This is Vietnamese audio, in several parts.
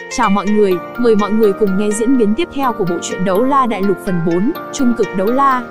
Chào mọi người, mời mọi người cùng nghe diễn biến tiếp theo của bộ truyện Đấu La Đại Lục phần 4, Trung cực đấu la.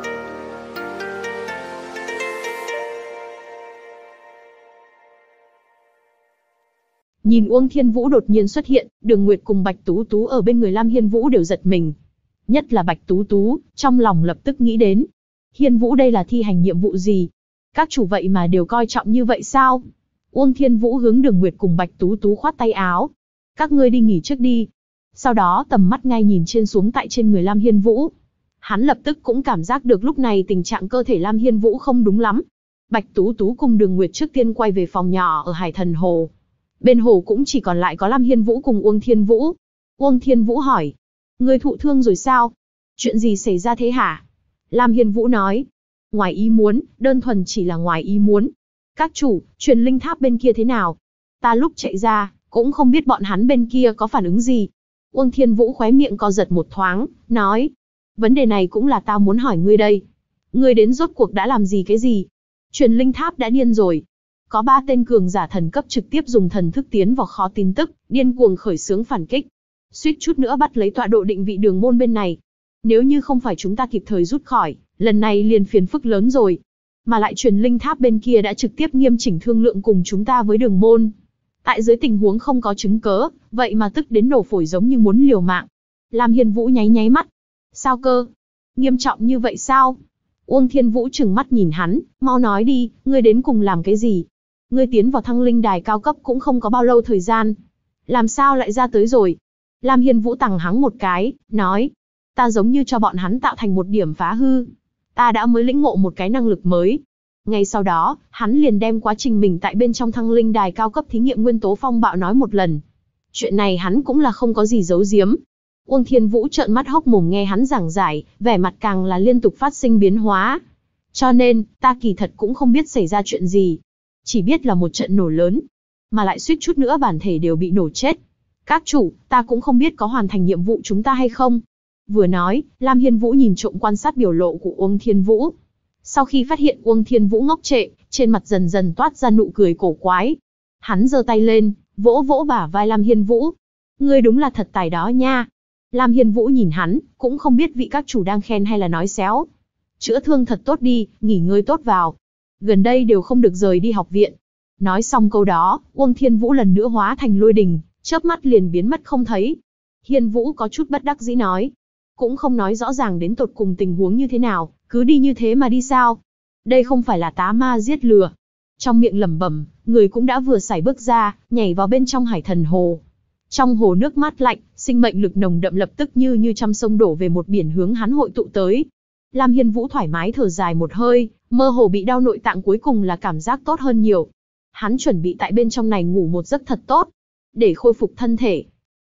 Nhìn Uông Thiên Vũ đột nhiên xuất hiện, Đường Nguyệt cùng Bạch Tú Tú ở bên người Lam Hiên Vũ đều giật mình. Nhất là Bạch Tú Tú, trong lòng lập tức nghĩ đến. Hiên Vũ đây là thi hành nhiệm vụ gì? Các chủ vậy mà đều coi trọng như vậy sao? Uông Thiên Vũ hướng Đường Nguyệt cùng Bạch Tú Tú khoát tay áo. Các ngươi đi nghỉ trước đi. Sau đó tầm mắt ngay nhìn trên xuống tại trên người Lam Hiên Vũ. Hắn lập tức cũng cảm giác được lúc này tình trạng cơ thể Lam Hiên Vũ không đúng lắm. Bạch Tú Tú cùng Đường Nguyệt trước tiên quay về phòng nhỏ ở Hải Thần Hồ. Bên hồ cũng chỉ còn lại có Lam Hiên Vũ cùng Uông Thiên Vũ. Uông Thiên Vũ hỏi. Ngươi thụ thương rồi sao? Chuyện gì xảy ra thế hả? Lam Hiên Vũ nói. Ngoài ý muốn, đơn thuần chỉ là ngoài ý muốn. Các chủ, truyền linh tháp bên kia thế nào? Ta lúc chạy ra, cũng không biết bọn hắn bên kia có phản ứng gì. Uông Thiên Vũ khóe miệng co giật một thoáng, nói. Vấn đề này cũng là tao muốn hỏi ngươi đây. Ngươi đến rốt cuộc đã làm gì cái gì? Truyền linh tháp đã điên rồi. Có 3 tên cường giả thần cấp trực tiếp dùng thần thức tiến vào kho tin tức, điên cuồng khởi xướng phản kích. Suýt chút nữa bắt lấy tọa độ định vị đường môn bên này. Nếu như không phải chúng ta kịp thời rút khỏi, lần này liền phiền phức lớn rồi. Mà lại truyền linh tháp bên kia đã trực tiếp nghiêm chỉnh thương lượng cùng chúng ta với đường môn. Tại dưới tình huống không có chứng cớ, vậy mà tức đến nổ phổi giống như muốn liều mạng. Lam Hiên Vũ nháy nháy mắt. Sao cơ? Nghiêm trọng như vậy sao? Uông Thiên Vũ trừng mắt nhìn hắn, mau nói đi, ngươi đến cùng làm cái gì? Ngươi tiến vào thăng linh đài cao cấp cũng không có bao lâu thời gian. Làm sao lại ra tới rồi? Lam Hiên Vũ tằng hắng một cái, nói. Ta giống như cho bọn hắn tạo thành một điểm phá hư. Ta đã mới lĩnh ngộ một cái năng lực mới. Ngay sau đó, hắn liền đem quá trình mình tại bên trong thăng linh đài cao cấp thí nghiệm nguyên tố phong bạo nói một lần. Chuyện này hắn cũng là không có gì giấu giếm. Uông Thiên Vũ trợn mắt hốc mồm nghe hắn giảng giải, vẻ mặt càng là liên tục phát sinh biến hóa. Cho nên, ta kỳ thật cũng không biết xảy ra chuyện gì. Chỉ biết là một trận nổ lớn. Mà lại suýt chút nữa bản thể đều bị nổ chết. Các chủ, ta cũng không biết có hoàn thành nhiệm vụ chúng ta hay không. Vừa nói, Lam Hiên Vũ nhìn trộm quan sát biểu lộ của Uông Thiên Vũ. Sau khi phát hiện Uông Thiên Vũ ngốc trệ, trên mặt dần dần toát ra nụ cười cổ quái. Hắn giơ tay lên, vỗ vỗ bả vai Lam Hiên Vũ. Ngươi đúng là thật tài đó nha. Lam Hiên Vũ nhìn hắn, cũng không biết vị các chủ đang khen hay là nói xéo. Chữa thương thật tốt đi, nghỉ ngơi tốt vào. Gần đây đều không được rời đi học viện. Nói xong câu đó, Uông Thiên Vũ lần nữa hóa thành lôi đình, chớp mắt liền biến mất không thấy. Hiên Vũ có chút bất đắc dĩ nói. Cũng không nói rõ ràng đến tột cùng tình huống như thế nào, cứ đi như thế mà đi sao? Đây không phải là tá ma giết lừa. Trong miệng lẩm bẩm, người cũng đã vừa sải bước ra, nhảy vào bên trong Hải Thần Hồ. Trong hồ nước mát lạnh, sinh mệnh lực nồng đậm lập tức như trăm sông đổ về một biển hướng hắn hội tụ tới. Lam Hiên Vũ thoải mái thở dài một hơi, mơ hồ bị đau nội tạng cuối cùng là cảm giác tốt hơn nhiều. Hắn chuẩn bị tại bên trong này ngủ một giấc thật tốt, để khôi phục thân thể.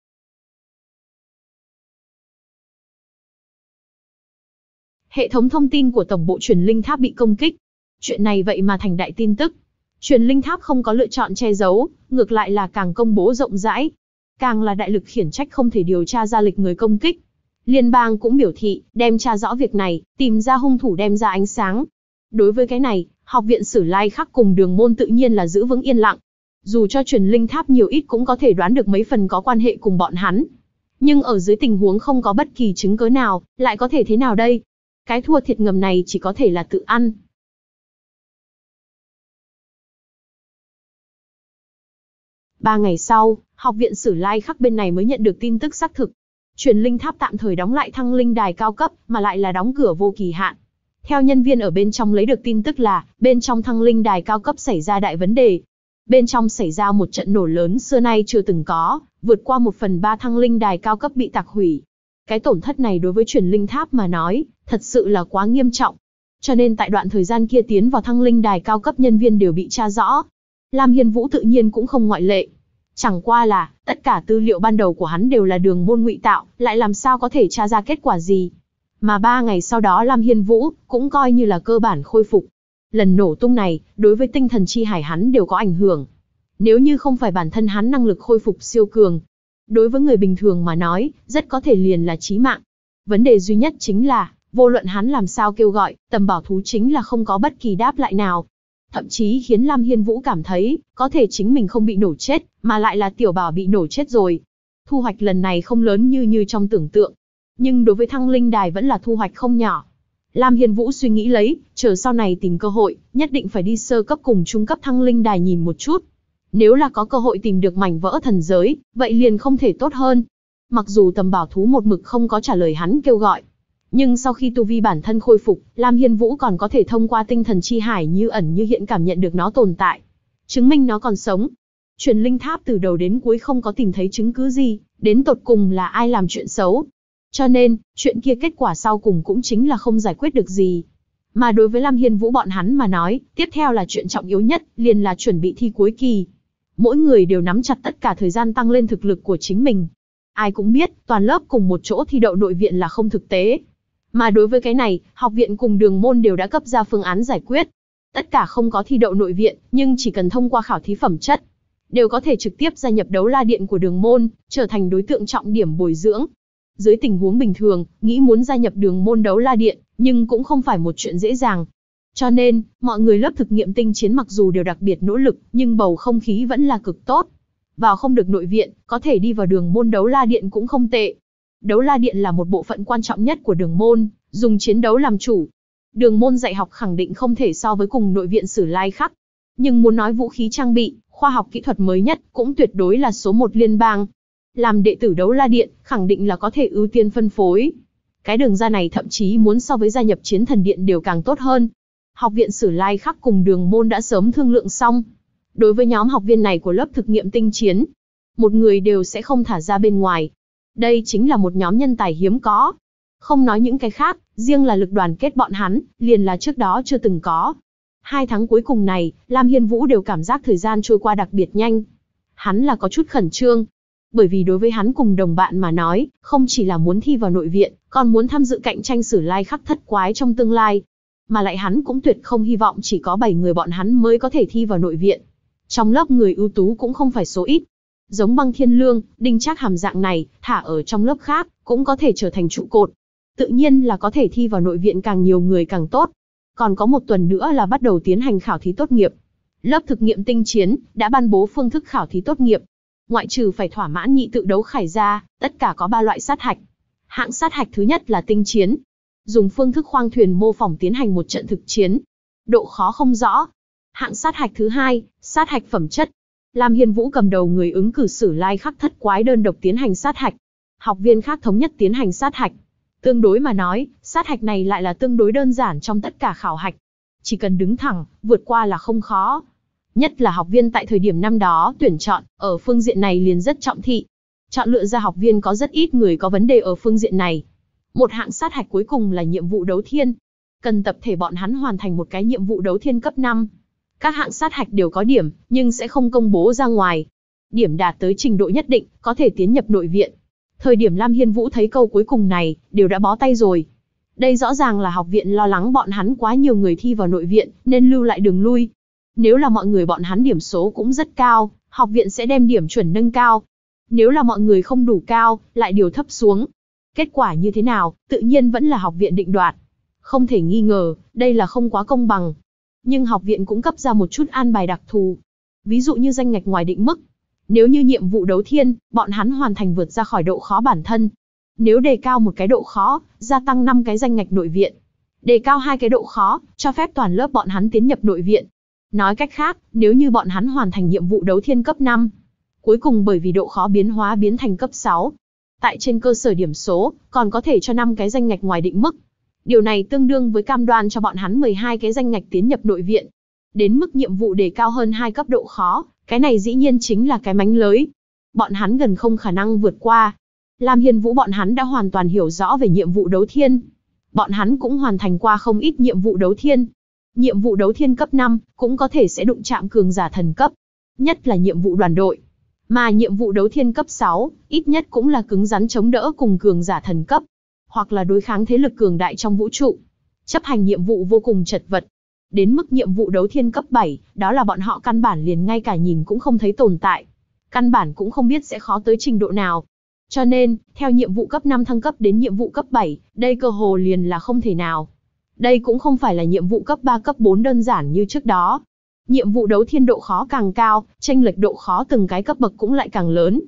Hệ thống thông tin của tổng bộ truyền linh tháp bị công kích. Chuyện này vậy mà thành đại tin tức. Truyền linh tháp không có lựa chọn che giấu, ngược lại là càng công bố rộng rãi. Càng là đại lực khiển trách không thể điều tra ra lịch người công kích. Liên bang cũng biểu thị, đem tra rõ việc này, tìm ra hung thủ đem ra ánh sáng. Đối với cái này, học viện Sử Lai Khắc cùng đường môn tự nhiên là giữ vững yên lặng. Dù cho truyền linh tháp nhiều ít cũng có thể đoán được mấy phần có quan hệ cùng bọn hắn. Nhưng ở dưới tình huống không có bất kỳ chứng cớ nào, lại có thể thế nào đây? Cái thua thiệt ngầm này chỉ có thể là tự ăn. Ba ngày sau, học viện Sử Lai Khắc bên này mới nhận được tin tức xác thực. Truyền linh tháp tạm thời đóng lại thăng linh đài cao cấp, mà lại là đóng cửa vô kỳ hạn. Theo nhân viên ở bên trong lấy được tin tức là, bên trong thăng linh đài cao cấp xảy ra đại vấn đề. Bên trong xảy ra một trận nổ lớn xưa nay chưa từng có, vượt qua 1/3 thăng linh đài cao cấp bị tạc hủy. Cái tổn thất này đối với truyền linh tháp mà nói, thật sự là quá nghiêm trọng. Cho nên tại đoạn thời gian kia tiến vào thăng linh đài cao cấp nhân viên đều bị tra rõ. Lam Hiên Vũ tự nhiên cũng không ngoại lệ. Chẳng qua là, tất cả tư liệu ban đầu của hắn đều là đường môn ngụy tạo, lại làm sao có thể tra ra kết quả gì. Mà 3 ngày sau đó Lam Hiên Vũ, cũng coi như là cơ bản khôi phục. Lần nổ tung này, đối với tinh thần chi hải hắn đều có ảnh hưởng. Nếu như không phải bản thân hắn năng lực khôi phục siêu cường, đối với người bình thường mà nói, rất có thể liền là chí mạng. Vấn đề duy nhất chính là, vô luận hắn làm sao kêu gọi, tầm bảo thú chính là không có bất kỳ đáp lại nào. Thậm chí khiến Lam Hiên Vũ cảm thấy, có thể chính mình không bị nổ chết, mà lại là tiểu bảo bị nổ chết rồi. Thu hoạch lần này không lớn như trong tưởng tượng, nhưng đối với Thăng Linh Đài vẫn là thu hoạch không nhỏ. Lam Hiên Vũ suy nghĩ lấy, chờ sau này tìm cơ hội, nhất định phải đi sơ cấp cùng trung cấp Thăng Linh Đài nhìn một chút. Nếu là có cơ hội tìm được mảnh vỡ thần giới, vậy liền không thể tốt hơn. Mặc dù Tầm Bảo Thú một mực không có trả lời hắn kêu gọi, nhưng sau khi tu vi bản thân khôi phục, Lam Hiên Vũ còn có thể thông qua tinh thần chi hải như ẩn như hiện cảm nhận được nó tồn tại, chứng minh nó còn sống. Truyền linh tháp từ đầu đến cuối không có tìm thấy chứng cứ gì, đến tột cùng là ai làm chuyện xấu. Cho nên, chuyện kia kết quả sau cùng cũng chính là không giải quyết được gì. Mà đối với Lam Hiên Vũ bọn hắn mà nói, tiếp theo là chuyện trọng yếu nhất, liền là chuẩn bị thi cuối kỳ. Mỗi người đều nắm chặt tất cả thời gian tăng lên thực lực của chính mình. Ai cũng biết, toàn lớp cùng một chỗ thi đậu nội viện là không thực tế. Mà đối với cái này, học viện cùng đường môn đều đã cấp ra phương án giải quyết. Tất cả không có thi đậu nội viện, nhưng chỉ cần thông qua khảo thí phẩm chất, đều có thể trực tiếp gia nhập đấu la điện của đường môn, trở thành đối tượng trọng điểm bồi dưỡng. Dưới tình huống bình thường, nghĩ muốn gia nhập đường môn đấu la điện, nhưng cũng không phải một chuyện dễ dàng. Cho nên, mọi người lớp thực nghiệm tinh chiến mặc dù đều đặc biệt nỗ lực, nhưng bầu không khí vẫn là cực tốt. Vào không được nội viện, có thể đi vào đường môn đấu la điện cũng không tệ. Đấu la điện là một bộ phận quan trọng nhất của đường môn, dùng chiến đấu làm chủ. Đường môn dạy học khẳng định không thể so với cùng nội viện Sử Lai Khắc. Nhưng muốn nói vũ khí trang bị, khoa học kỹ thuật mới nhất, cũng tuyệt đối là số 1 liên bang. Làm đệ tử đấu la điện, khẳng định là có thể ưu tiên phân phối. Cái đường ra này thậm chí muốn so với gia nhập chiến thần điện đều càng tốt hơn. Học viện Sử Lai Khắc cùng đường môn đã sớm thương lượng xong. Đối với nhóm học viên này của lớp thực nghiệm tinh chiến, một người đều sẽ không thả ra bên ngoài. Đây chính là một nhóm nhân tài hiếm có. Không nói những cái khác, riêng là lực đoàn kết bọn hắn, liền là trước đó chưa từng có. 2 tháng cuối cùng này, Lam Hiên Vũ đều cảm giác thời gian trôi qua đặc biệt nhanh. Hắn là có chút khẩn trương. Bởi vì đối với hắn cùng đồng bạn mà nói, không chỉ là muốn thi vào nội viện, còn muốn tham dự cạnh tranh Sử Lai Khắc thất quái trong tương lai. Mà lại hắn cũng tuyệt không hy vọng chỉ có 7 người bọn hắn mới có thể thi vào nội viện. Trong lớp người ưu tú cũng không phải số ít. Giống Băng Thiên Lương, Đinh Trác Hàm dạng này, thả ở trong lớp khác, cũng có thể trở thành trụ cột. Tự nhiên là có thể thi vào nội viện càng nhiều người càng tốt. Còn có 1 tuần nữa là bắt đầu tiến hành khảo thí tốt nghiệp. Lớp thực nghiệm tinh chiến đã ban bố phương thức khảo thí tốt nghiệp. Ngoại trừ phải thỏa mãn nhị tự đấu khải ra, tất cả có 3 loại sát hạch. Hạng sát hạch thứ nhất là tinh chiến. Dùng phương thức khoang thuyền mô phỏng tiến hành một trận thực chiến. Độ khó không rõ. Hạng sát hạch thứ hai, sát hạch phẩm chất. Lam Hiên Vũ cầm đầu người ứng cử Sử Lai Khắc thất quái đơn độc tiến hành sát hạch. Học viên khác thống nhất tiến hành sát hạch. Tương đối mà nói, sát hạch này lại là tương đối đơn giản trong tất cả khảo hạch. Chỉ cần đứng thẳng, vượt qua là không khó. Nhất là học viên tại thời điểm năm đó tuyển chọn, ở phương diện này liền rất trọng thị. Chọn lựa ra học viên có rất ít người có vấn đề ở phương diện này. Một hạng sát hạch cuối cùng là nhiệm vụ đấu thiên. Cần tập thể bọn hắn hoàn thành một cái nhiệm vụ đấu thiên cấp 5. Các hạng sát hạch đều có điểm, nhưng sẽ không công bố ra ngoài. Điểm đạt tới trình độ nhất định, có thể tiến nhập nội viện. Thời điểm Lam Hiên Vũ thấy câu cuối cùng này, đều đã bó tay rồi. Đây rõ ràng là học viện lo lắng bọn hắn quá nhiều người thi vào nội viện, nên lưu lại đường lui. Nếu là mọi người bọn hắn điểm số cũng rất cao, học viện sẽ đem điểm chuẩn nâng cao. Nếu là mọi người không đủ cao, lại điều thấp xuống. Kết quả như thế nào, tự nhiên vẫn là học viện định đoạt. Không thể nghi ngờ, đây là không quá công bằng. Nhưng học viện cũng cấp ra một chút an bài đặc thù. Ví dụ như danh ngạch ngoài định mức. Nếu như nhiệm vụ đấu thiên, bọn hắn hoàn thành vượt ra khỏi độ khó bản thân. Nếu đề cao một cái độ khó, gia tăng 5 cái danh ngạch nội viện. Đề cao 2 cái độ khó, cho phép toàn lớp bọn hắn tiến nhập nội viện. Nói cách khác, nếu như bọn hắn hoàn thành nhiệm vụ đấu thiên cấp 5, cuối cùng bởi vì độ khó biến hóa biến thành cấp 6. Tại trên cơ sở điểm số, còn có thể cho 5 cái danh ngạch ngoài định mức. Điều này tương đương với cam đoan cho bọn hắn 12 cái danh ngạch tiến nhập nội viện. Đến mức nhiệm vụ đề cao hơn 2 cấp độ khó, cái này dĩ nhiên chính là cái mánh lới. Bọn hắn gần không khả năng vượt qua. Lam Hiên Vũ bọn hắn đã hoàn toàn hiểu rõ về nhiệm vụ đấu thiên. Bọn hắn cũng hoàn thành qua không ít nhiệm vụ đấu thiên. Nhiệm vụ đấu thiên cấp 5 cũng có thể sẽ đụng chạm cường giả thần cấp. Nhất là nhiệm vụ đoàn đội. Mà nhiệm vụ đấu thiên cấp 6, ít nhất cũng là cứng rắn chống đỡ cùng cường giả thần cấp. Hoặc là đối kháng thế lực cường đại trong vũ trụ. Chấp hành nhiệm vụ vô cùng chật vật. Đến mức nhiệm vụ đấu thiên cấp 7, đó là bọn họ căn bản liền ngay cả nhìn cũng không thấy tồn tại. Căn bản cũng không biết sẽ khó tới trình độ nào. Cho nên, theo nhiệm vụ cấp 5 thăng cấp đến nhiệm vụ cấp 7, đây cơ hồ liền là không thể nào. Đây cũng không phải là nhiệm vụ cấp 3 cấp 4 đơn giản như trước đó. Nhiệm vụ đấu thiên độ khó càng cao, chênh lệch độ khó từng cái cấp bậc cũng lại càng lớn.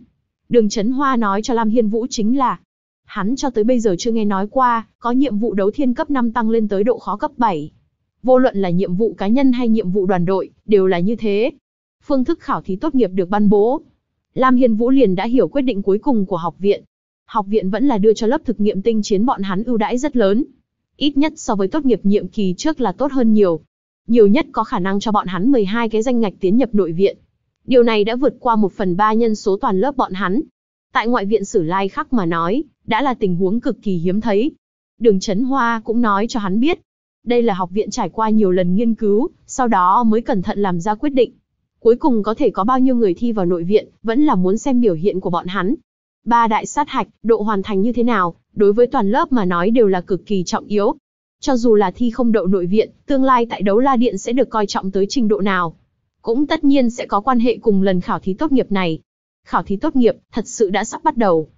Đường Chấn Hoa nói cho Lam Hiên Vũ chính là, hắn cho tới bây giờ chưa nghe nói qua, có nhiệm vụ đấu thiên cấp 5 tăng lên tới độ khó cấp 7. Vô luận là nhiệm vụ cá nhân hay nhiệm vụ đoàn đội, đều là như thế. Phương thức khảo thí tốt nghiệp được ban bố. Lam Hiên Vũ liền đã hiểu quyết định cuối cùng của học viện. Học viện vẫn là đưa cho lớp thực nghiệm tinh chiến bọn hắn ưu đãi rất lớn. Ít nhất so với tốt nghiệp nhiệm kỳ trước là tốt hơn nhiều. Nhiều nhất có khả năng cho bọn hắn 12 cái danh ngạch tiến nhập nội viện. Điều này đã vượt qua 1/3 nhân số toàn lớp bọn hắn. Tại ngoại viện Sử Lai Khắc mà nói, đã là tình huống cực kỳ hiếm thấy. Đường Chấn Hoa cũng nói cho hắn biết, đây là học viện trải qua nhiều lần nghiên cứu, sau đó mới cẩn thận làm ra quyết định. Cuối cùng có thể có bao nhiêu người thi vào nội viện, vẫn là muốn xem biểu hiện của bọn hắn. 3 đại sát hạch, độ hoàn thành như thế nào, đối với toàn lớp mà nói đều là cực kỳ trọng yếu. Cho dù là thi không đậu nội viện, tương lai tại Đấu La Điện sẽ được coi trọng tới trình độ nào, cũng tất nhiên sẽ có quan hệ cùng lần khảo thí tốt nghiệp này. Khảo thí tốt nghiệp thật sự đã sắp bắt đầu.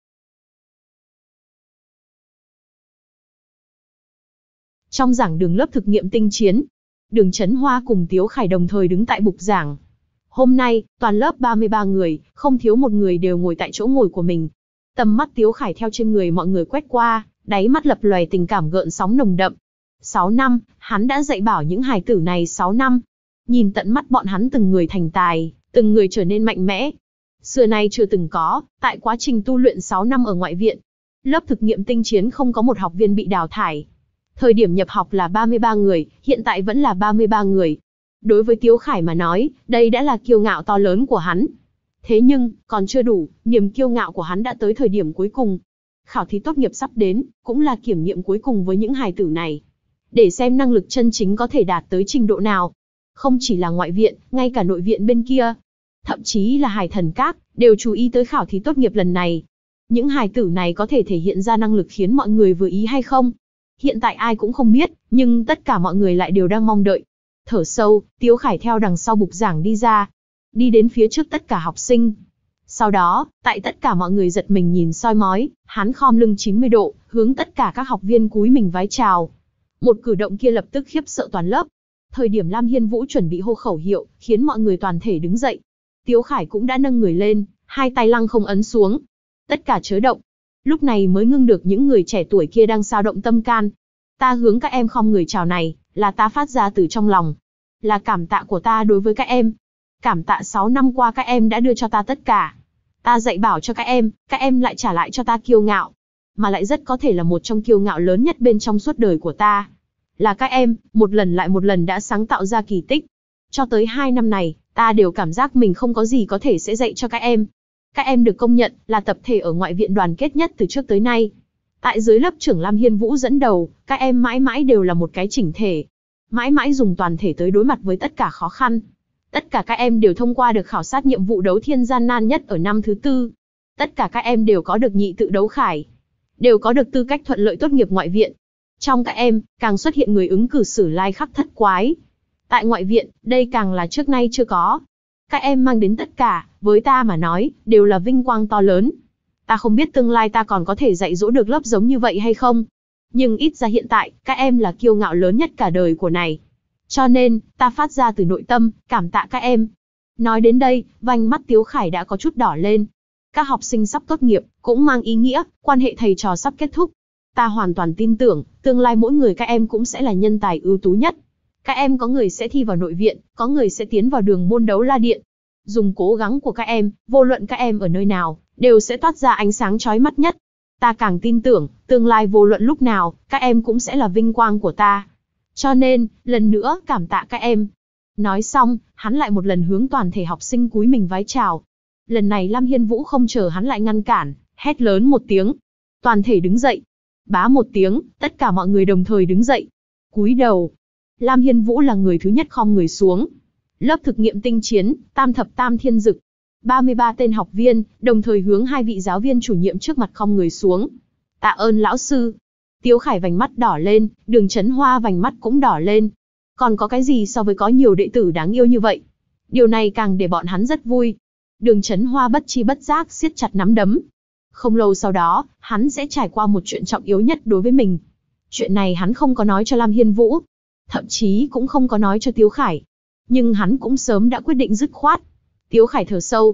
Trong giảng đường lớp thực nghiệm tinh chiến, Đường Chấn Hoa cùng Tiếu Khải đồng thời đứng tại bục giảng. Hôm nay, toàn lớp 33 người, không thiếu một người đều ngồi tại chỗ ngồi của mình. Tầm mắt Tiếu Khải theo trên người mọi người quét qua, đáy mắt lập lòe tình cảm gợn sóng nồng đậm. 6 năm, hắn đã dạy bảo những hài tử này 6 năm. Nhìn tận mắt bọn hắn từng người thành tài, từng người trở nên mạnh mẽ. Xưa nay chưa từng có, tại quá trình tu luyện 6 năm ở ngoại viện, lớp thực nghiệm tinh chiến không có một học viên bị đào thải. Thời điểm nhập học là 33 người, hiện tại vẫn là 33 người. Đối với Tiếu Khải mà nói, đây đã là kiêu ngạo to lớn của hắn. Thế nhưng, còn chưa đủ, niềm kiêu ngạo của hắn đã tới thời điểm cuối cùng. Khảo thí tốt nghiệp sắp đến, cũng là kiểm nghiệm cuối cùng với những hài tử này. Để xem năng lực chân chính có thể đạt tới trình độ nào. Không chỉ là ngoại viện, ngay cả nội viện bên kia, thậm chí là Hải Thần Các, đều chú ý tới khảo thí tốt nghiệp lần này. Những hài tử này có thể thể hiện ra năng lực khiến mọi người vừa ý hay không? Hiện tại ai cũng không biết, nhưng tất cả mọi người lại đều đang mong đợi. Thở sâu, Tiếu Khải theo đằng sau bục giảng đi ra, đi đến phía trước tất cả học sinh. Sau đó, tại tất cả mọi người giật mình nhìn soi mói, hắn khom lưng 90 độ, hướng tất cả các học viên cúi mình vái chào. Một cử động kia lập tức khiếp sợ toàn lớp. Thời điểm Lam Hiên Vũ chuẩn bị hô khẩu hiệu, khiến mọi người toàn thể đứng dậy. Tiếu Khải cũng đã nâng người lên, hai tay lăng không ấn xuống. Tất cả chớ động. Lúc này mới ngưng được những người trẻ tuổi kia đang xao động tâm can. Ta hướng các em khom người chào này, là ta phát ra từ trong lòng. Là cảm tạ của ta đối với các em. Cảm tạ 6 năm qua các em đã đưa cho ta tất cả. Ta dạy bảo cho các em lại trả lại cho ta kiêu ngạo. Mà lại rất có thể là một trong kiêu ngạo lớn nhất bên trong suốt đời của ta. Là các em, một lần lại một lần đã sáng tạo ra kỳ tích. Cho tới 2 năm này, ta đều cảm giác mình không có gì có thể sẽ dạy cho các em. Các em được công nhận là tập thể ở ngoại viện đoàn kết nhất từ trước tới nay. Tại dưới lớp trưởng Lam Hiên Vũ dẫn đầu, các em mãi mãi đều là một cái chỉnh thể. Mãi mãi dùng toàn thể tới đối mặt với tất cả khó khăn. Tất cả các em đều thông qua được khảo sát nhiệm vụ đấu thiên gian nan nhất ở năm thứ 4. Tất cả các em đều có được nhị tự đấu khải. Đều có được tư cách thuận lợi tốt nghiệp ngoại viện. Trong các em, càng xuất hiện người ứng cử Sử Lai Khắc thất quái. Tại ngoại viện, đây càng là trước nay chưa có. Các em mang đến tất cả, với ta mà nói, đều là vinh quang to lớn. Ta không biết tương lai ta còn có thể dạy dỗ được lớp giống như vậy hay không. Nhưng ít ra hiện tại, các em là kiêu ngạo lớn nhất cả đời của này. Cho nên, ta phát ra từ nội tâm, cảm tạ các em. Nói đến đây, vành mắt Tiếu Khải đã có chút đỏ lên. Các học sinh sắp tốt nghiệp, cũng mang ý nghĩa, quan hệ thầy trò sắp kết thúc. Ta hoàn toàn tin tưởng, tương lai mỗi người các em cũng sẽ là nhân tài ưu tú nhất. Các em có người sẽ thi vào nội viện, có người sẽ tiến vào đường môn đấu la điện. Dùng cố gắng của các em, vô luận các em ở nơi nào, đều sẽ toát ra ánh sáng chói mắt nhất. Ta càng tin tưởng, tương lai vô luận lúc nào, các em cũng sẽ là vinh quang của ta. Cho nên, lần nữa cảm tạ các em. Nói xong, hắn lại một lần hướng toàn thể học sinh cúi mình vái chào. Lần này Lam Hiên Vũ không chờ hắn lại ngăn cản, hét lớn một tiếng. Toàn thể đứng dậy. Bá một tiếng, tất cả mọi người đồng thời đứng dậy. Cúi đầu. Lam Hiên Vũ là người thứ nhất khom người xuống. Lớp thực nghiệm tinh chiến, tam thập tam thiên dực. 33 tên học viên, đồng thời hướng hai vị giáo viên chủ nhiệm trước mặt khom người xuống. Tạ ơn lão sư. Tiếu Khải vành mắt đỏ lên, Đường Chấn Hoa vành mắt cũng đỏ lên. Còn có cái gì so với có nhiều đệ tử đáng yêu như vậy? Điều này càng để bọn hắn rất vui. Đường Chấn Hoa bất chi bất giác siết chặt nắm đấm. Không lâu sau đó, hắn sẽ trải qua một chuyện trọng yếu nhất đối với mình. Chuyện này hắn không có nói cho Lam Hiên Vũ. Thậm chí cũng không có nói cho Tiếu Khải. Nhưng hắn cũng sớm đã quyết định dứt khoát. Tiếu Khải thở sâu.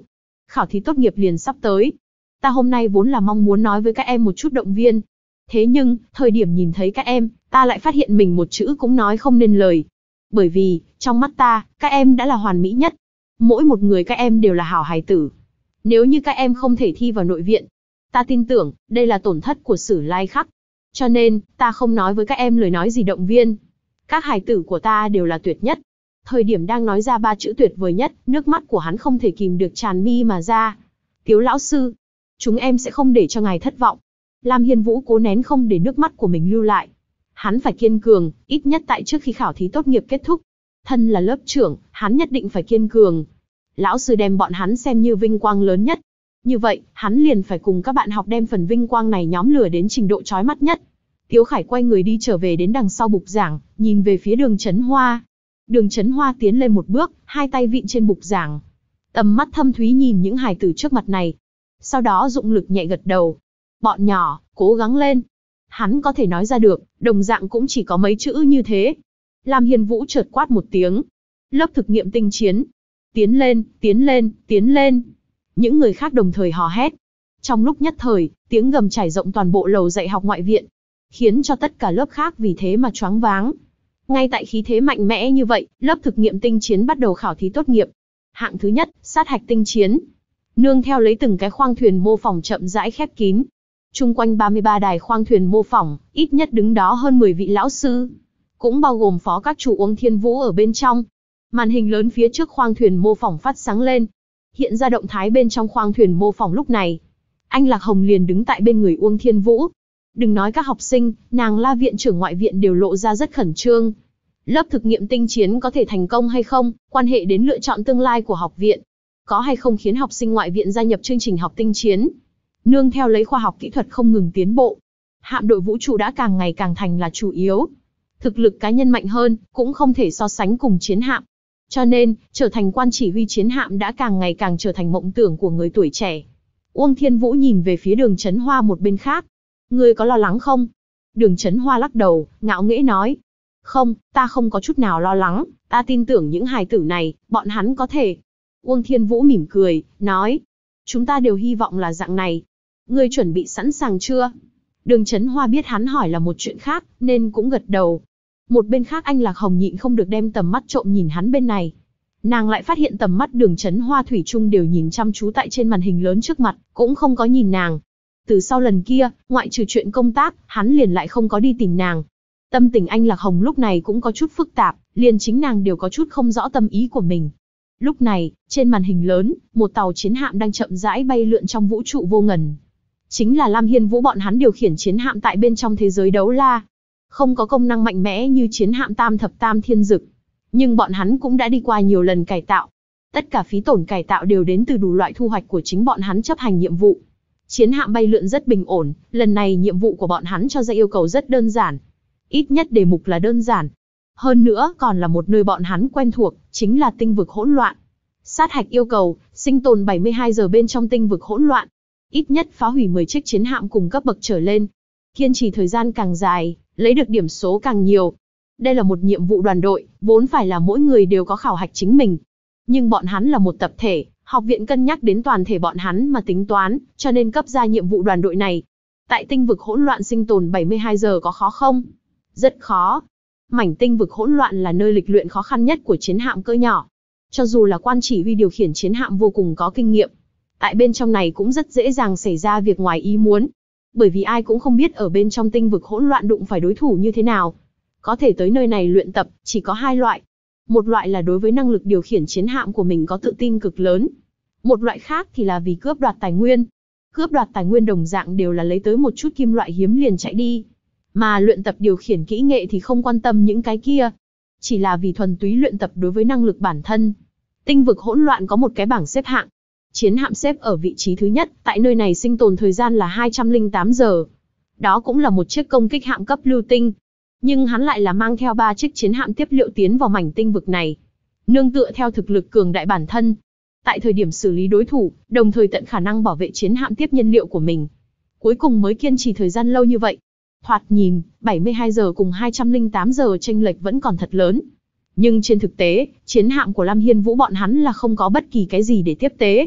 Khảo thí tốt nghiệp liền sắp tới. Ta hôm nay vốn là mong muốn nói với các em một chút động viên. Thế nhưng, thời điểm nhìn thấy các em, ta lại phát hiện mình một chữ cũng nói không nên lời. Bởi vì, trong mắt ta, các em đã là hoàn mỹ nhất. Mỗi một người các em đều là hảo hài tử. Nếu như các em không thể thi vào nội viện, ta tin tưởng, đây là tổn thất của Sử Lai Khắc. Cho nên, ta không nói với các em lời nói gì động viên. Các hài tử của ta đều là tuyệt nhất. Thời điểm đang nói ra 3 chữ tuyệt vời nhất, nước mắt của hắn không thể kìm được tràn mi mà ra. Tiếu lão sư, chúng em sẽ không để cho ngài thất vọng. Lam Hiên Vũ cố nén không để nước mắt của mình lưu lại. Hắn phải kiên cường, ít nhất tại trước khi khảo thí tốt nghiệp kết thúc. Thân là lớp trưởng, hắn nhất định phải kiên cường. Lão sư đem bọn hắn xem như vinh quang lớn nhất. Như vậy, hắn liền phải cùng các bạn học đem phần vinh quang này nhóm lửa đến trình độ chói mắt nhất. Tiếu Khải quay người đi trở về đến đằng sau bục giảng, nhìn về phía Đường Chấn Hoa. Đường Chấn Hoa tiến lên một bước, hai tay vịn trên bục giảng. Tầm mắt thâm thúy nhìn những hài tử trước mặt này. Sau đó dụng lực nhẹ gật đầu. Bọn nhỏ, cố gắng lên. Hắn có thể nói ra được, đồng dạng cũng chỉ có mấy chữ như thế. Lam Hiên Vũ chợt quát một tiếng. Lớp thực nghiệm tinh chiến. Tiến lên, tiến lên, tiến lên. Những người khác đồng thời hò hét. Trong lúc nhất thời, tiếng gầm trải rộng toàn bộ lầu dạy học ngoại viện, khiến cho tất cả lớp khác vì thế mà choáng váng. Ngay tại khí thế mạnh mẽ như vậy, lớp thực nghiệm tinh chiến bắt đầu khảo thí tốt nghiệp. Hạng thứ nhất, sát hạch tinh chiến. Nương theo lấy từng cái khoang thuyền mô phỏng chậm rãi khép kín. Chung quanh 33 đài khoang thuyền mô phỏng, ít nhất đứng đó hơn 10 vị lão sư. Cũng bao gồm phó các chủ Uông Thiên Vũ ở bên trong. Màn hình lớn phía trước khoang thuyền mô phỏng phát sáng lên. Hiện ra động thái bên trong khoang thuyền mô phỏng lúc này. Anh Lạc Hồng liền đứng tại bên người Uông Thiên Vũ. Đừng nói các học sinh, nàng La viện trưởng ngoại viện đều lộ ra rất khẩn trương. Lớp thực nghiệm tinh chiến có thể thành công hay không, quan hệ đến lựa chọn tương lai của học viện. Có hay không khiến học sinh ngoại viện gia nhập chương trình học tinh chiến. Nương theo lấy khoa học kỹ thuật không ngừng tiến bộ. Hạm đội vũ trụ đã càng ngày càng thành là chủ yếu. Thực lực cá nhân mạnh hơn, cũng không thể so sánh cùng chiến hạm. Cho nên, trở thành quan chỉ huy chiến hạm đã càng ngày càng trở thành mộng tưởng của người tuổi trẻ. Uông Thiên Vũ nhìn về phía Đường Chấn Hoa một bên khác. Ngươi có lo lắng không? Đường Chấn Hoa lắc đầu, ngạo nghễ nói. Không, ta không có chút nào lo lắng, ta tin tưởng những hài tử này, bọn hắn có thể. Uông Thiên Vũ mỉm cười, nói. Chúng ta đều hy vọng là dạng này. Ngươi chuẩn bị sẵn sàng chưa? Đường Chấn Hoa biết hắn hỏi là một chuyện khác, nên cũng gật đầu. Một bên khác anh Lạc Hồng nhịn không được đem tầm mắt trộm nhìn hắn bên này. Nàng lại phát hiện tầm mắt Đường Chấn Hoa thủy chung đều nhìn chăm chú tại trên màn hình lớn trước mặt, cũng không có nhìn nàng. Từ sau lần kia, ngoại trừ chuyện công tác, hắn liền lại không có đi tìm nàng. Tâm tình anh Lạc Hồng lúc này cũng có chút phức tạp, liền chính nàng đều có chút không rõ tâm ý của mình. Lúc này, trên màn hình lớn, một tàu chiến hạm đang chậm rãi bay lượn trong vũ trụ vô ngần. Chính là Lam Hiên Vũ bọn hắn điều khiển chiến hạm tại bên trong thế giới đấu la. Không có công năng mạnh mẽ như chiến hạm Tam Thập Tam Thiên Dực, nhưng bọn hắn cũng đã đi qua nhiều lần cải tạo. Tất cả phí tổn cải tạo đều đến từ đủ loại thu hoạch của chính bọn hắn chấp hành nhiệm vụ. Chiến hạm bay lượn rất bình ổn, lần này nhiệm vụ của bọn hắn cho ra yêu cầu rất đơn giản. Ít nhất đề mục là đơn giản. Hơn nữa còn là một nơi bọn hắn quen thuộc, chính là tinh vực hỗn loạn. Sát hạch yêu cầu, sinh tồn 72 giờ bên trong tinh vực hỗn loạn. Ít nhất phá hủy 10 chiếc chiến hạm cùng cấp bậc trở lên. Kiên trì thời gian càng dài, lấy được điểm số càng nhiều. Đây là một nhiệm vụ đoàn đội, vốn phải là mỗi người đều có khảo hạch chính mình. Nhưng bọn hắn là một tập thể, học viện cân nhắc đến toàn thể bọn hắn mà tính toán, cho nên cấp ra nhiệm vụ đoàn đội này. Tại tinh vực hỗn loạn sinh tồn 72 giờ có khó không? Rất khó. Mảnh tinh vực hỗn loạn là nơi lịch luyện khó khăn nhất của chiến hạm cỡ nhỏ. Cho dù là quan chỉ huy điều khiển chiến hạm vô cùng có kinh nghiệm, tại bên trong này cũng rất dễ dàng xảy ra việc ngoài ý muốn. Bởi vì ai cũng không biết ở bên trong tinh vực hỗn loạn đụng phải đối thủ như thế nào. Có thể tới nơi này luyện tập, chỉ có hai loại. Một loại là đối với năng lực điều khiển chiến hạm của mình có tự tin cực lớn. Một loại khác thì là vì cướp đoạt tài nguyên. Cướp đoạt tài nguyên đồng dạng đều là lấy tới một chút kim loại hiếm liền chạy đi. Mà luyện tập điều khiển kỹ nghệ thì không quan tâm những cái kia. Chỉ là vì thuần túy luyện tập đối với năng lực bản thân. Tinh vực hỗn loạn có một cái bảng xếp hạng. Chiến hạm xếp ở vị trí thứ nhất, tại nơi này sinh tồn thời gian là 208 giờ. Đó cũng là một chiếc công kích hạm cấp lưu tinh. Nhưng hắn lại là mang theo 3 chiếc chiến hạm tiếp liệu tiến vào mảnh tinh vực này. Nương tựa theo thực lực cường đại bản thân. Tại thời điểm xử lý đối thủ, đồng thời tận khả năng bảo vệ chiến hạm tiếp nhân liệu của mình. Cuối cùng mới kiên trì thời gian lâu như vậy. Thoạt nhìn, 72 giờ cùng 208 giờ chênh lệch vẫn còn thật lớn. Nhưng trên thực tế, chiến hạm của Lam Hiên Vũ bọn hắn là không có bất kỳ cái gì để tiếp tế.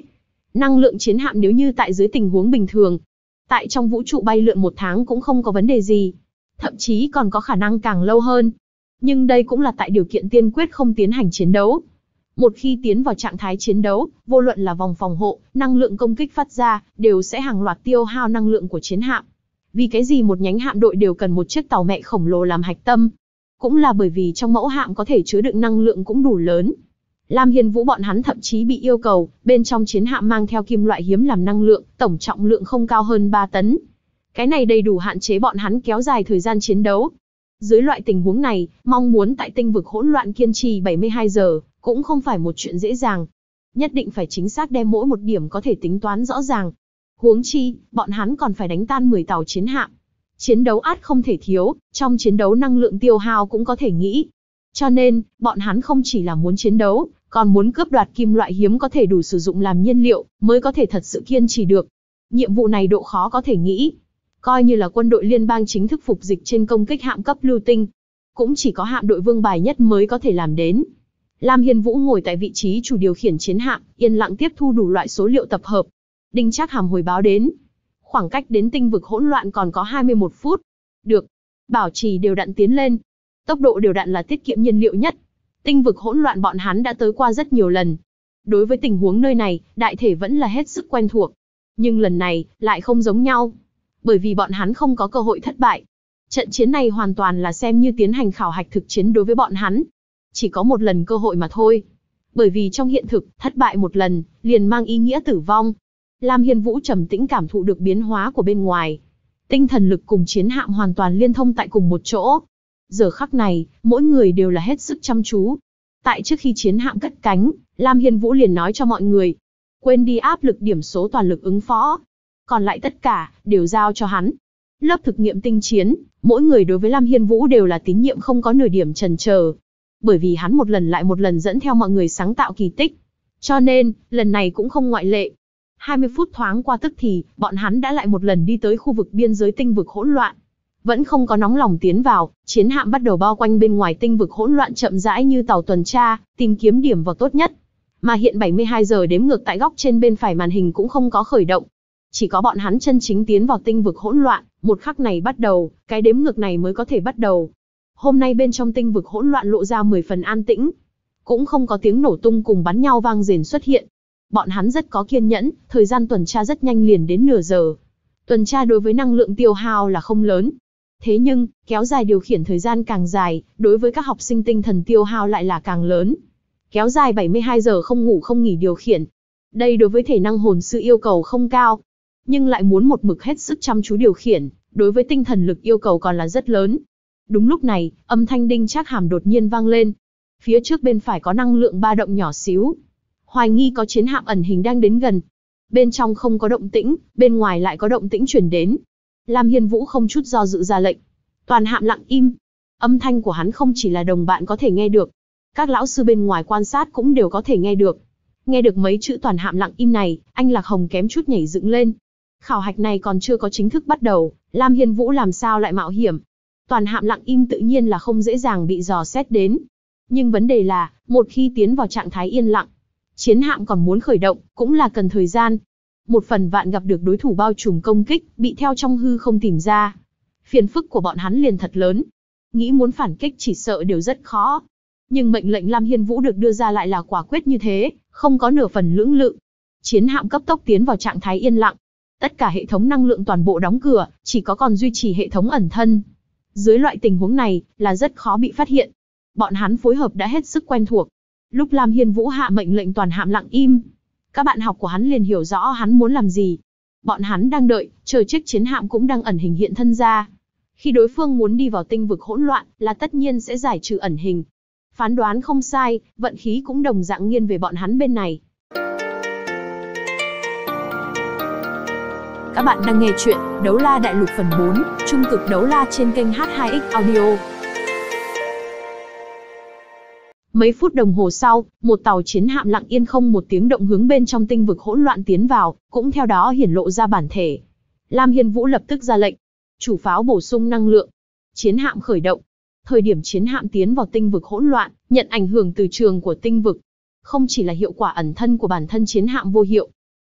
Năng lượng chiến hạm nếu như tại dưới tình huống bình thường, tại trong vũ trụ bay lượn 1 tháng cũng không có vấn đề gì. Thậm chí còn có khả năng càng lâu hơn. Nhưng đây cũng là tại điều kiện tiên quyết không tiến hành chiến đấu. Một khi tiến vào trạng thái chiến đấu, vô luận là vòng phòng hộ, năng lượng công kích phát ra, đều sẽ hàng loạt tiêu hao năng lượng của chiến hạm. Vì cái gì một nhánh hạm đội đều cần một chiếc tàu mẹ khổng lồ làm hạch tâm? Cũng là bởi vì trong mẫu hạm có thể chứa đựng năng lượng cũng đủ lớn. Lam Hiên Vũ bọn hắn thậm chí bị yêu cầu, bên trong chiến hạm mang theo kim loại hiếm làm năng lượng, tổng trọng lượng không cao hơn 3 tấn. Cái này đầy đủ hạn chế bọn hắn kéo dài thời gian chiến đấu. Dưới loại tình huống này, mong muốn tại tinh vực hỗn loạn kiên trì 72 giờ, cũng không phải một chuyện dễ dàng. Nhất định phải chính xác đem mỗi một điểm có thể tính toán rõ ràng. Huống chi, bọn hắn còn phải đánh tan 10 tàu chiến hạm. Chiến đấu ắt không thể thiếu, trong chiến đấu năng lượng tiêu hao cũng có thể nghĩ. Cho nên, bọn hắn không chỉ là muốn chiến đấu, còn muốn cướp đoạt kim loại hiếm có thể đủ sử dụng làm nhiên liệu, mới có thể thật sự kiên trì được. Nhiệm vụ này độ khó có thể nghĩ. Coi như là quân đội liên bang chính thức phục dịch trên công kích hạm cấp lưu tinh, cũng chỉ có hạm đội vương bài nhất mới có thể làm đến. Lam Hiên Vũ ngồi tại vị trí chủ điều khiển chiến hạm, yên lặng tiếp thu đủ loại số liệu tập hợp. Đinh Trác Hàm hồi báo đến. Khoảng cách đến tinh vực hỗn loạn còn có 21 phút. Được. Bảo trì đều đặn tiến lên. Tốc độ đều đặn là tiết kiệm nhiên liệu nhất. Tinh vực hỗn loạn bọn hắn đã tới qua rất nhiều lần. Đối với tình huống nơi này, đại thể vẫn là hết sức quen thuộc. Nhưng lần này, lại không giống nhau. Bởi vì bọn hắn không có cơ hội thất bại. Trận chiến này hoàn toàn là xem như tiến hành khảo hạch thực chiến đối với bọn hắn. Chỉ có một lần cơ hội mà thôi. Bởi vì trong hiện thực, thất bại một lần, liền mang ý nghĩa tử vong. Lam Hiên Vũ trầm tĩnh cảm thụ được biến hóa của bên ngoài. Tinh thần lực cùng chiến hạm hoàn toàn liên thông tại cùng một chỗ. Giờ khắc này, mỗi người đều là hết sức chăm chú. Tại trước khi chiến hạm cất cánh, Lam Hiên Vũ liền nói cho mọi người. Quên đi áp lực điểm số toàn lực ứng phó. Còn lại tất cả, đều giao cho hắn. Lớp thực nghiệm tinh chiến, mỗi người đối với Lam Hiên Vũ đều là tín nhiệm không có nửa điểm chần chờ. Bởi vì hắn một lần lại một lần dẫn theo mọi người sáng tạo kỳ tích. Cho nên, lần này cũng không ngoại lệ. 20 phút thoáng qua tức thì, bọn hắn đã lại một lần đi tới khu vực biên giới tinh vực hỗn loạn. Vẫn không có nóng lòng tiến vào, chiến hạm bắt đầu bao quanh bên ngoài tinh vực hỗn loạn chậm rãi như tàu tuần tra, tìm kiếm điểm vào tốt nhất. Mà hiện 72 giờ đếm ngược tại góc trên bên phải màn hình cũng không có khởi động. Chỉ có bọn hắn chân chính tiến vào tinh vực hỗn loạn, một khắc này bắt đầu, cái đếm ngược này mới có thể bắt đầu. Hôm nay bên trong tinh vực hỗn loạn lộ ra 10 phần an tĩnh. Cũng không có tiếng nổ tung cùng bắn nhau vang rền xuất hiện. Bọn hắn rất có kiên nhẫn, thời gian tuần tra rất nhanh liền đến nửa giờ. Tuần tra đối với năng lượng tiêu hao là không lớn. Thế nhưng, kéo dài điều khiển thời gian càng dài, đối với các học sinh tinh thần tiêu hao lại là càng lớn. Kéo dài 72 giờ không ngủ không nghỉ điều khiển. Đây đối với thể năng hồn sư yêu cầu không cao. Nhưng lại muốn một mực hết sức chăm chú điều khiển, đối với tinh thần lực yêu cầu còn là rất lớn. Đúng lúc này, âm thanh Đinh Trác Hàm đột nhiên vang lên. Phía trước bên phải có năng lượng ba động nhỏ xíu. Hoài nghi có chiến hạm ẩn hình đang đến gần. Bên trong không có động tĩnh, bên ngoài lại có động tĩnh truyền đến. Lam Hiên Vũ không chút do dự ra lệnh. Toàn hạm lặng im. Âm thanh của hắn không chỉ là đồng bạn có thể nghe được. Các lão sư bên ngoài quan sát cũng đều có thể nghe được. Nghe được mấy chữ toàn hạm lặng im này, anh Lạc Hồng kém chút nhảy dựng lên. Khảo hạch này còn chưa có chính thức bắt đầu, Lam Hiên Vũ làm sao lại mạo hiểm. Toàn hạm lặng im tự nhiên là không dễ dàng bị dò xét đến. Nhưng vấn đề là, một khi tiến vào trạng thái yên lặng, chiến hạm còn muốn khởi động, cũng là cần thời gian. Một phần vạn gặp được đối thủ bao trùm công kích, bị theo trong hư không tìm ra. Phiền phức của bọn hắn liền thật lớn. Nghĩ muốn phản kích chỉ sợ đều rất khó. Nhưng mệnh lệnh Lam Hiên Vũ được đưa ra lại là quả quyết như thế, không có nửa phần lưỡng lự. Chiến hạm cấp tốc tiến vào trạng thái yên lặng. Tất cả hệ thống năng lượng toàn bộ đóng cửa, chỉ có còn duy trì hệ thống ẩn thân. Dưới loại tình huống này, là rất khó bị phát hiện. Bọn hắn phối hợp đã hết sức quen thuộc. Lúc Lam Hiên Vũ hạ mệnh lệnh toàn hạm lặng im, các bạn học của hắn liền hiểu rõ hắn muốn làm gì. Bọn hắn đang đợi, chờ chiếc chiến hạm cũng đang ẩn hình hiện thân ra. Khi đối phương muốn đi vào tinh vực hỗn loạn, là tất nhiên sẽ giải trừ ẩn hình. Phán đoán không sai, vận khí cũng đồng dạng nghiêng về bọn hắn bên này. Các bạn đang nghe chuyện Đấu La Đại Lục phần 4, Trung cực Đấu La trên kênh H2X Audio. Mấy phút đồng hồ sau, một tàu chiến hạm lặng yên không một tiếng động hướng bên trong tinh vực hỗn loạn tiến vào, cũng theo đó hiển lộ ra bản thể. Lam Hiên Vũ lập tức ra lệnh. Chủ pháo bổ sung năng lượng. Chiến hạm khởi động. Thời điểm chiến hạm tiến vào tinh vực hỗn loạn, nhận ảnh hưởng từ trường của tinh vực. Không chỉ là hiệu quả ẩn thân của bản thân chiến hạm vô hiệu.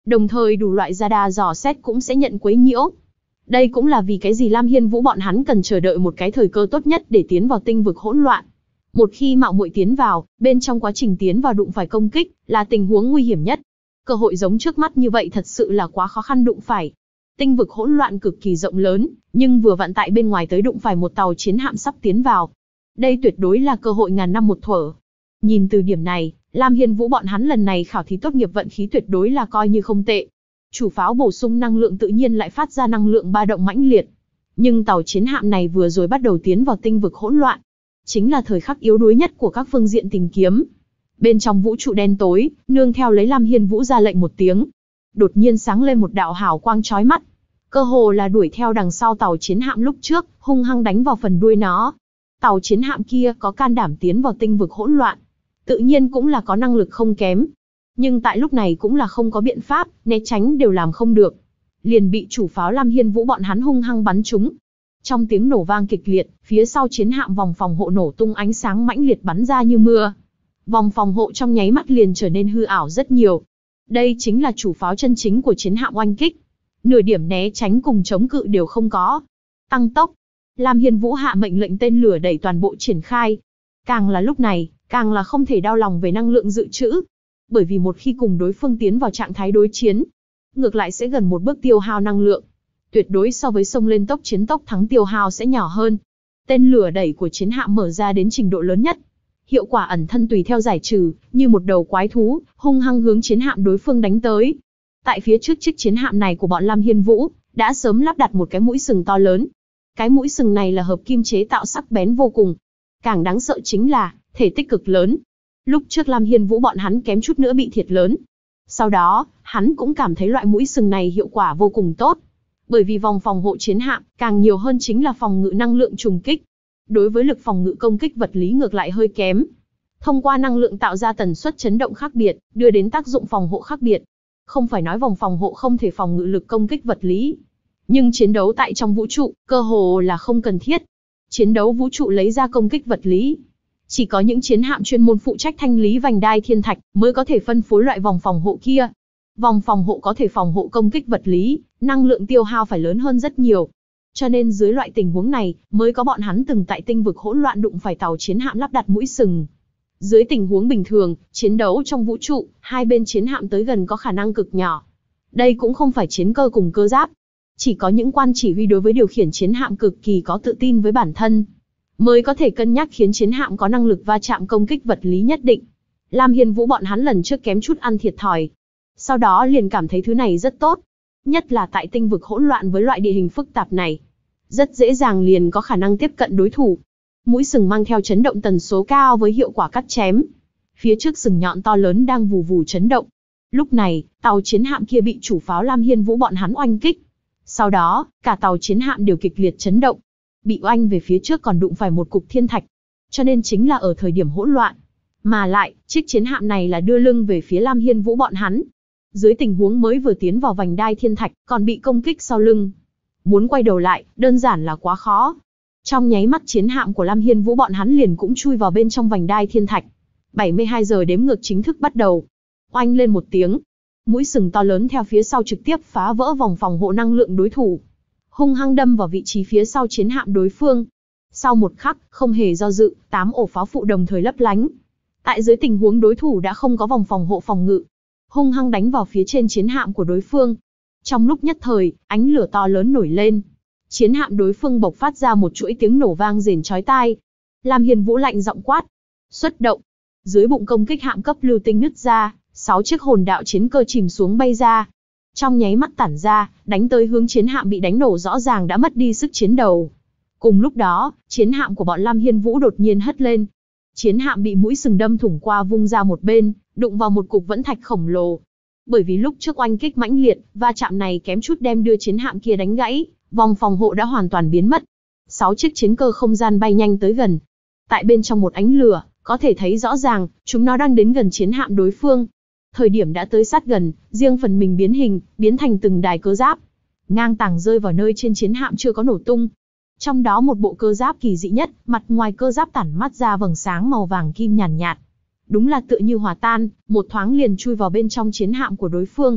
Đồng thời đủ loại radar dò xét cũng sẽ nhận quấy nhiễu. Đây cũng là vì cái gì Lam Hiên Vũ bọn hắn cần chờ đợi một cái thời cơ tốt nhất để tiến vào tinh vực hỗn loạn. Một khi mạo muội tiến vào, bên trong quá trình tiến vào đụng phải công kích, là tình huống nguy hiểm nhất. Cơ hội giống trước mắt như vậy thật sự là quá khó khăn đụng phải. Tinh vực hỗn loạn cực kỳ rộng lớn, nhưng vừa vặn tại bên ngoài tới đụng phải một tàu chiến hạm sắp tiến vào. Đây tuyệt đối là cơ hội ngàn năm một thuở. Nhìn từ điểm này, Lam Hiên Vũ bọn hắn lần này khảo thí tốt nghiệp vận khí tuyệt đối là coi như không tệ. Chủ pháo bổ sung năng lượng tự nhiên lại phát ra năng lượng ba động mãnh liệt. Nhưng tàu chiến hạm này vừa rồi bắt đầu tiến vào tinh vực hỗn loạn. Chính là thời khắc yếu đuối nhất của các phương diện tìm kiếm. Bên trong vũ trụ đen tối, nương theo lấy Lam Hiên Vũ ra lệnh một tiếng. Đột nhiên sáng lên một đạo hào quang chói mắt. Cơ hồ là đuổi theo đằng sau tàu chiến hạm lúc trước, hung hăng đánh vào phần đuôi nó. Tàu chiến hạm kia có can đảm tiến vào tinh vực hỗn loạn. Tự nhiên cũng là có năng lực không kém. Nhưng tại lúc này cũng là không có biện pháp, né tránh đều làm không được. Liền bị chủ pháo Lam Hiên Vũ bọn hắn hung hăng bắn trúng. Trong tiếng nổ vang kịch liệt, phía sau chiến hạm vòng phòng hộ nổ tung ánh sáng mãnh liệt bắn ra như mưa. Vòng phòng hộ trong nháy mắt liền trở nên hư ảo rất nhiều. Đây chính là chủ pháo chân chính của chiến hạm oanh kích. Nửa điểm né tránh cùng chống cự đều không có. Tăng tốc. Lam Hiên Vũ hạ mệnh lệnh tên lửa đẩy toàn bộ triển khai. Càng là lúc này, càng là không thể đau lòng về năng lượng dự trữ. Bởi vì một khi cùng đối phương tiến vào trạng thái đối chiến, ngược lại sẽ gần một bước tiêu hao năng lượng. Tuyệt đối so với xông lên tốc chiến tốc thắng tiêu hao sẽ nhỏ hơn. Tên lửa đẩy của chiến hạm mở ra đến trình độ lớn nhất. Hiệu quả ẩn thân tùy theo giải trừ, như một đầu quái thú, hung hăng hướng chiến hạm đối phương đánh tới. Tại phía trước chiếc chiến hạm này của bọn Lam Hiên Vũ, đã sớm lắp đặt một cái mũi sừng to lớn. Cái mũi sừng này là hợp kim chế tạo sắc bén vô cùng. Càng đáng sợ chính là, thể tích cực lớn. Lúc trước Lam Hiên Vũ bọn hắn kém chút nữa bị thiệt lớn. Sau đó, hắn cũng cảm thấy loại mũi sừng này hiệu quả vô cùng tốt. Bởi vì vòng phòng hộ chiến hạm, càng nhiều hơn chính là phòng ngự năng lượng trùng kích. Đối với lực phòng ngự công kích vật lý ngược lại hơi kém. Thông qua năng lượng tạo ra tần suất chấn động khác biệt, đưa đến tác dụng phòng hộ khác biệt. Không phải nói vòng phòng hộ không thể phòng ngự lực công kích vật lý. Nhưng chiến đấu tại trong vũ trụ, cơ hồ là không cần thiết. Chiến đấu vũ trụ lấy ra công kích vật lý. Chỉ có những chiến hạm chuyên môn phụ trách thanh lý vành đai thiên thạch mới có thể phân phối loại vòng phòng hộ kia. Vòng phòng hộ có thể phòng hộ công kích vật lý, năng lượng tiêu hao phải lớn hơn rất nhiều. Cho nên dưới loại tình huống này, mới có bọn hắn từng tại tinh vực hỗn loạn đụng phải tàu chiến hạm lắp đặt mũi sừng. Dưới tình huống bình thường, chiến đấu trong vũ trụ, hai bên chiến hạm tới gần có khả năng cực nhỏ. Đây cũng không phải chiến cơ cùng cơ giáp. Chỉ có những quan chỉ huy đối với điều khiển chiến hạm cực kỳ có tự tin với bản thân, mới có thể cân nhắc khiến chiến hạm có năng lực va chạm công kích vật lý nhất định. Lam Hiên Vũ bọn hắn lần trước kém chút ăn thiệt thòi. Sau đó liền cảm thấy thứ này rất tốt. Nhất là tại tinh vực hỗn loạn với loại địa hình phức tạp này. Rất dễ dàng liền có khả năng tiếp cận đối thủ. Mũi sừng mang theo chấn động tần số cao với hiệu quả cắt chém. Phía trước sừng nhọn to lớn đang vù vù chấn động. Lúc này, tàu chiến hạm kia bị chủ pháo Lam Hiên Vũ bọn hắn oanh kích. Sau đó, cả tàu chiến hạm đều kịch liệt chấn động. Bị oanh về phía trước còn đụng phải một cục thiên thạch. Cho nên chính là ở thời điểm hỗn loạn. Mà lại, chiếc chiến hạm này là đưa lưng về phía Lam Hiên Vũ bọn hắn. Dưới tình huống mới vừa tiến vào vành đai thiên thạch, còn bị công kích sau lưng. Muốn quay đầu lại, đơn giản là quá khó. Trong nháy mắt chiến hạm của Lam Hiên Vũ bọn hắn liền cũng chui vào bên trong vành đai thiên thạch. 72 giờ đếm ngược chính thức bắt đầu. Oanh lên một tiếng. Mũi sừng to lớn theo phía sau trực tiếp phá vỡ vòng phòng hộ năng lượng đối thủ. Hung hăng đâm vào vị trí phía sau chiến hạm đối phương. Sau một khắc, không hề do dự, 8 ổ pháo phụ đồng thời lấp lánh. Tại dưới tình huống đối thủ đã không có vòng phòng hộ phòng ngự, hung hăng đánh vào phía trên chiến hạm của đối phương. Trong lúc nhất thời, ánh lửa to lớn nổi lên. Chiến hạm đối phương bộc phát ra một chuỗi tiếng nổ vang rền chói tai. Lam Hiên Vũ lạnh giọng quát. Xuất động. Dưới bụng công kích hạm cấp lưu tinh nứt ra, 6 chiếc hồn đạo chiến cơ chìm xuống bay ra. Trong nháy mắt tản ra, đánh tới hướng chiến hạm bị đánh nổ rõ ràng đã mất đi sức chiến đầu. Cùng lúc đó, chiến hạm của bọn Lam Hiên Vũ đột nhiên hất lên. Chiến hạm bị mũi sừng đâm thủng qua vung ra một bên, đụng vào một cục vẫn thạch khổng lồ. Bởi vì lúc trước oanh kích mãnh liệt, va chạm này kém chút đem đưa chiến hạm kia đánh gãy, vòng phòng hộ đã hoàn toàn biến mất. 6 chiếc chiến cơ không gian bay nhanh tới gần. Tại bên trong một ánh lửa, có thể thấy rõ ràng, chúng nó đang đến gần chiến hạm đối phương. Thời điểm đã tới sát gần, riêng phần mình biến hình, biến thành từng đài cơ giáp. Ngang tàng rơi vào nơi trên chiến hạm chưa có nổ tung. Trong đó một bộ cơ giáp kỳ dị nhất, mặt ngoài cơ giáp tản mắt ra vầng sáng màu vàng kim nhàn nhạt. Đúng là tựa như hòa tan, một thoáng liền chui vào bên trong chiến hạm của đối phương.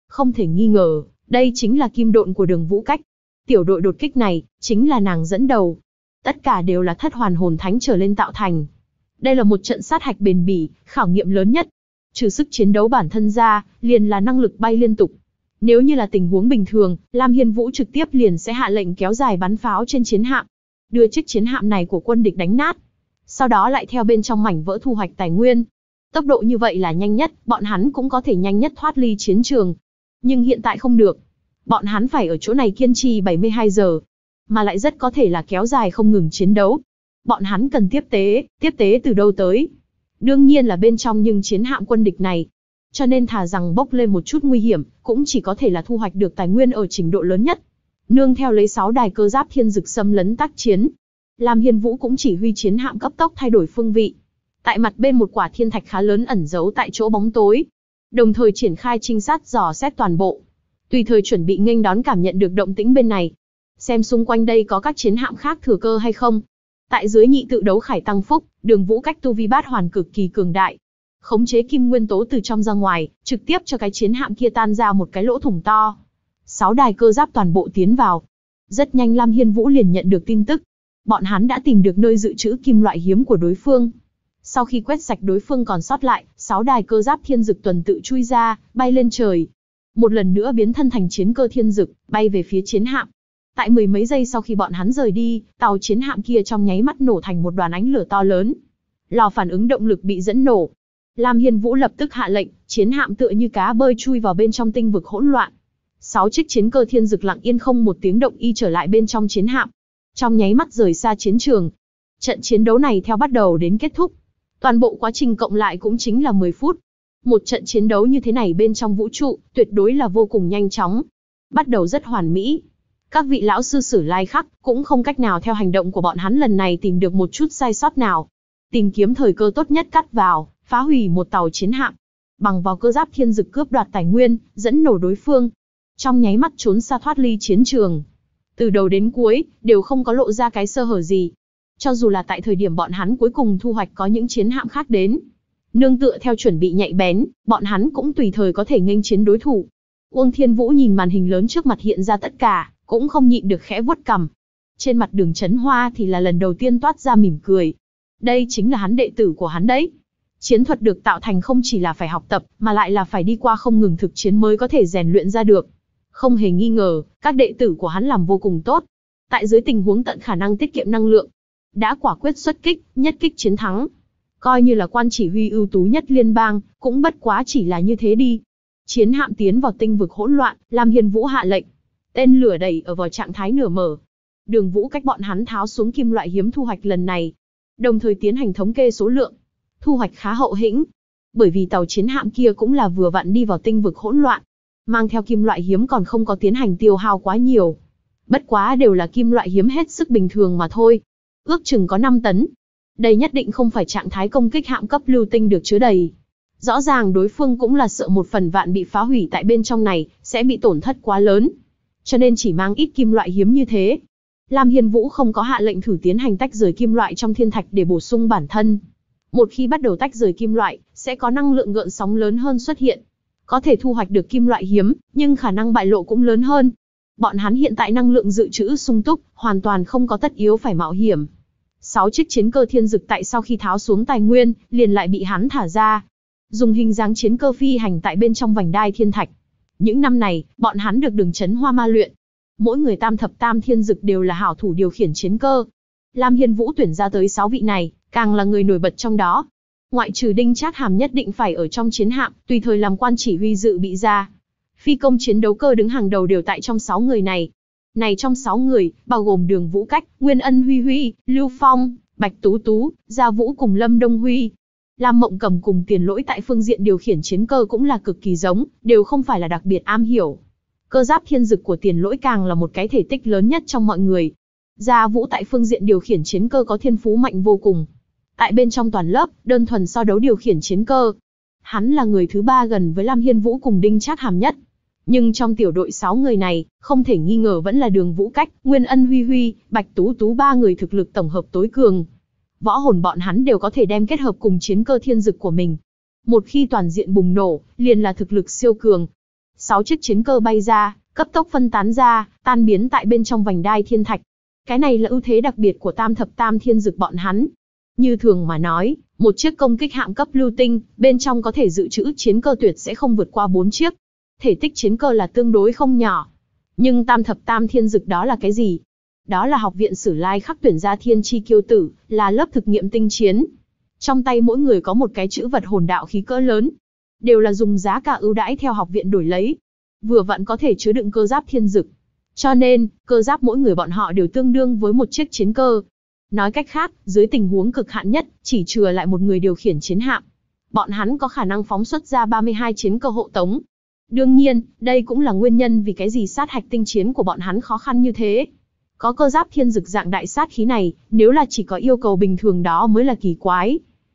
Không thể nghi ngờ, đây chính là kim độn của Đường Vũ Cách. Tiểu đội đột kích này, chính là nàng dẫn đầu. Tất cả đều là thất hoàn hồn thánh trở lên tạo thành. Đây là một trận sát hạch bền bỉ, khảo nghiệm lớn nhất. Trừ sức chiến đấu bản thân ra, liền là năng lực bay liên tục. Nếu như là tình huống bình thường, Lam Hiên Vũ trực tiếp liền sẽ hạ lệnh kéo dài bắn pháo trên chiến hạm, đưa chiếc chiến hạm này của quân địch đánh nát. Sau đó lại theo bên trong mảnh vỡ thu hoạch tài nguyên. Tốc độ như vậy là nhanh nhất, bọn hắn cũng có thể nhanh nhất thoát ly chiến trường. Nhưng hiện tại không được. Bọn hắn phải ở chỗ này kiên trì 72 giờ. Mà lại rất có thể là kéo dài không ngừng chiến đấu. Bọn hắn cần tiếp tế từ đâu tới? Đương nhiên là bên trong những chiến hạm quân địch này. Cho nên thà rằng bốc lên một chút nguy hiểm, cũng chỉ có thể là thu hoạch được tài nguyên ở trình độ lớn nhất. Nương theo lấy 6 đài cơ giáp thiên dực xâm lấn tác chiến, Lam Hiên Vũ cũng chỉ huy chiến hạm cấp tốc thay đổi phương vị. Tại mặt bên một quả thiên thạch khá lớn ẩn giấu tại chỗ bóng tối, đồng thời triển khai trinh sát dò xét toàn bộ, tùy thời chuẩn bị nghênh đón cảm nhận được động tĩnh bên này, xem xung quanh đây có các chiến hạm khác thừa cơ hay không. Tại dưới nhị tự đấu khải tăng phúc, Đường Vũ Cách tu vi bát hoàn cực kỳ cường đại, khống chế kim nguyên tố từ trong ra ngoài, trực tiếp cho cái chiến hạm kia tan ra một cái lỗ thủng to. 6 đài cơ giáp toàn bộ tiến vào. Rất nhanh Lam Hiên Vũ liền nhận được tin tức, bọn hắn đã tìm được nơi dự trữ kim loại hiếm của đối phương. Sau khi quét sạch đối phương còn sót lại, 6 đài cơ giáp thiên dực tuần tự chui ra, bay lên trời. Một lần nữa biến thân thành chiến cơ thiên dực, bay về phía chiến hạm. Tại mười mấy giây sau khi bọn hắn rời đi, tàu chiến hạm kia trong nháy mắt nổ thành một đoàn ánh lửa to lớn. Lò phản ứng động lực bị dẫn nổ. Lam Hiên Vũ lập tức hạ lệnh, chiến hạm tựa như cá bơi chui vào bên trong tinh vực hỗn loạn. 6 chiếc chiến cơ thiên dực lặng yên không một tiếng động y trở lại bên trong chiến hạm. Trong nháy mắt rời xa chiến trường. Trận chiến đấu này theo bắt đầu đến kết thúc, toàn bộ quá trình cộng lại cũng chính là 10 phút. Một trận chiến đấu như thế này bên trong vũ trụ, tuyệt đối là vô cùng nhanh chóng. Bắt đầu rất hoàn mỹ. Các vị lão sư Sử Lai Khắc cũng không cách nào theo hành động của bọn hắn lần này tìm được một chút sai sót nào. Tìm kiếm thời cơ tốt nhất cắt vào, phá hủy một tàu chiến hạm. Bằng vào cơ giáp thiên dực cướp đoạt tài nguyên, dẫn nổ đối phương. Trong nháy mắt trốn xa thoát ly chiến trường. Từ đầu đến cuối, đều không có lộ ra cái sơ hở gì. Cho dù là tại thời điểm bọn hắn cuối cùng thu hoạch có những chiến hạm khác đến. Nương tựa theo chuẩn bị nhạy bén, bọn hắn cũng tùy thời có thể nghênh chiến đối thủ. Uông Thiên Vũ nhìn màn hình lớn trước mặt hiện ra tất cả, cũng không nhịn được khẽ vuốt cằm. Trên mặt Đường Chấn Hoa thì là lần đầu tiên toát ra mỉm cười. Đây chính là hắn đệ tử của hắn đấy. Chiến thuật được tạo thành không chỉ là phải học tập, mà lại là phải đi qua không ngừng thực chiến mới có thể rèn luyện ra được. Không hề nghi ngờ, các đệ tử của hắn làm vô cùng tốt. Tại dưới tình huống tận khả năng tiết kiệm năng lượng, đã quả quyết xuất kích, nhất kích chiến thắng. Coi như là quan chỉ huy ưu tú nhất liên bang, cũng bất quá chỉ là như thế đi. Chiến hạm tiến vào tinh vực hỗn loạn, Lam Hiên Vũ hạ lệnh. Tên lửa đẩy ở vào trạng thái nửa mở. Đường Vũ Cách bọn hắn tháo xuống kim loại hiếm thu hoạch lần này, đồng thời tiến hành thống kê số lượng. Thu hoạch khá hậu hĩnh, bởi vì tàu chiến hạm kia cũng là vừa vặn đi vào tinh vực hỗn loạn, mang theo kim loại hiếm còn không có tiến hành tiêu hao quá nhiều. Bất quá đều là kim loại hiếm hết sức bình thường mà thôi. Ước chừng có 5 tấn. Đây nhất định không phải trạng thái công kích hạm cấp lưu tinh được chứa đầy. Rõ ràng đối phương cũng là sợ một phần vạn bị phá hủy tại bên trong này, sẽ bị tổn thất quá lớn. Cho nên chỉ mang ít kim loại hiếm như thế. Lam Hiên Vũ không có hạ lệnh thử tiến hành tách rời kim loại trong thiên thạch để bổ sung bản thân. Một khi bắt đầu tách rời kim loại, sẽ có năng lượng gợn sóng lớn hơn xuất hiện. Có thể thu hoạch được kim loại hiếm, nhưng khả năng bại lộ cũng lớn hơn. Bọn hắn hiện tại năng lượng dự trữ sung túc, hoàn toàn không có tất yếu phải mạo hiểm. 6 chiếc chiến cơ thiên dực tại sau khi tháo xuống tài nguyên, liền lại bị hắn thả ra. Dùng hình dáng chiến cơ phi hành tại bên trong vành đai thiên thạch. Những năm này, bọn hắn được Đường Chấn Hoa ma luyện. Mỗi người tam thập tam thiên dực đều là hảo thủ điều khiển chiến cơ. Lam Hiên Vũ tuyển ra tới 6 vị này, càng là người nổi bật trong đó. Ngoại trừ Đinh Trác Hàm nhất định phải ở trong chiến hạm, tùy thời làm quan chỉ huy dự bị ra. Phi công chiến đấu cơ đứng hàng đầu đều tại trong 6 người này. Này trong 6 người, bao gồm Đường Vũ Cách, Nguyên Ân Huy Huy, Lưu Phong, Bạch Tú Tú, Gia Vũ cùng Lâm Đông Huy. Lam Mộng Cầm cùng Tiền Lỗi tại phương diện điều khiển chiến cơ cũng là cực kỳ giống, đều không phải là đặc biệt am hiểu. Cơ giáp thiên dực của Tiền Lỗi càng là một cái thể tích lớn nhất trong mọi người. Gia Vũ tại phương diện điều khiển chiến cơ có thiên phú mạnh vô cùng. Tại bên trong toàn lớp, đơn thuần so đấu điều khiển chiến cơ. Hắn là người thứ 3 gần với Lam Hiên Vũ cùng Đinh Trác Hàm nhất. Nhưng trong tiểu đội 6 người này, không thể nghi ngờ vẫn là Đường Vũ Cách, Nguyên Ân Huy Huy, Bạch Tú Tú 3 người thực lực tổng hợp tối cường. Võ hồn bọn hắn đều có thể đem kết hợp cùng chiến cơ thiên dực của mình. Một khi toàn diện bùng nổ, liền là thực lực siêu cường. 6 chiếc chiến cơ bay ra, cấp tốc phân tán ra, tan biến tại bên trong vành đai thiên thạch. Cái này là ưu thế đặc biệt của Tam Thập Tam Thiên Dực bọn hắn. Như thường mà nói, một chiếc công kích hạm cấp lưu tinh, bên trong có thể dự trữ chiến cơ tuyệt sẽ không vượt qua 4 chiếc. Thể tích chiến cơ là tương đối không nhỏ. Nhưng Tam Thập Tam Thiên Dực đó là cái gì? Đó là học viện Sử Lai Khắc tuyển ra thiên chi kiêu tử, là lớp thực nghiệm tinh chiến. Trong tay mỗi người có một cái chữ vật hồn đạo khí cỡ lớn. Đều là dùng giá cả ưu đãi theo học viện đổi lấy. Vừa vặn có thể chứa đựng cơ giáp thiên dực. Cho nên, cơ giáp mỗi người bọn họ đều tương đương với một chiếc chiến cơ. Nói cách khác, dưới tình huống cực hạn nhất, chỉ chừa lại một người điều khiển chiến hạm. Bọn hắn có khả năng phóng xuất ra 32 chiến cơ hộ tống. Đương nhiên, đây cũng là nguyên nhân vì cái gì sát hạch tinh chiến của bọn hắn khó khăn như thế. Có cơ giáp thiên dực dạng đại sát khí này, nếu là chỉ có yêu cầu bình thường đó mới là kỳ quái.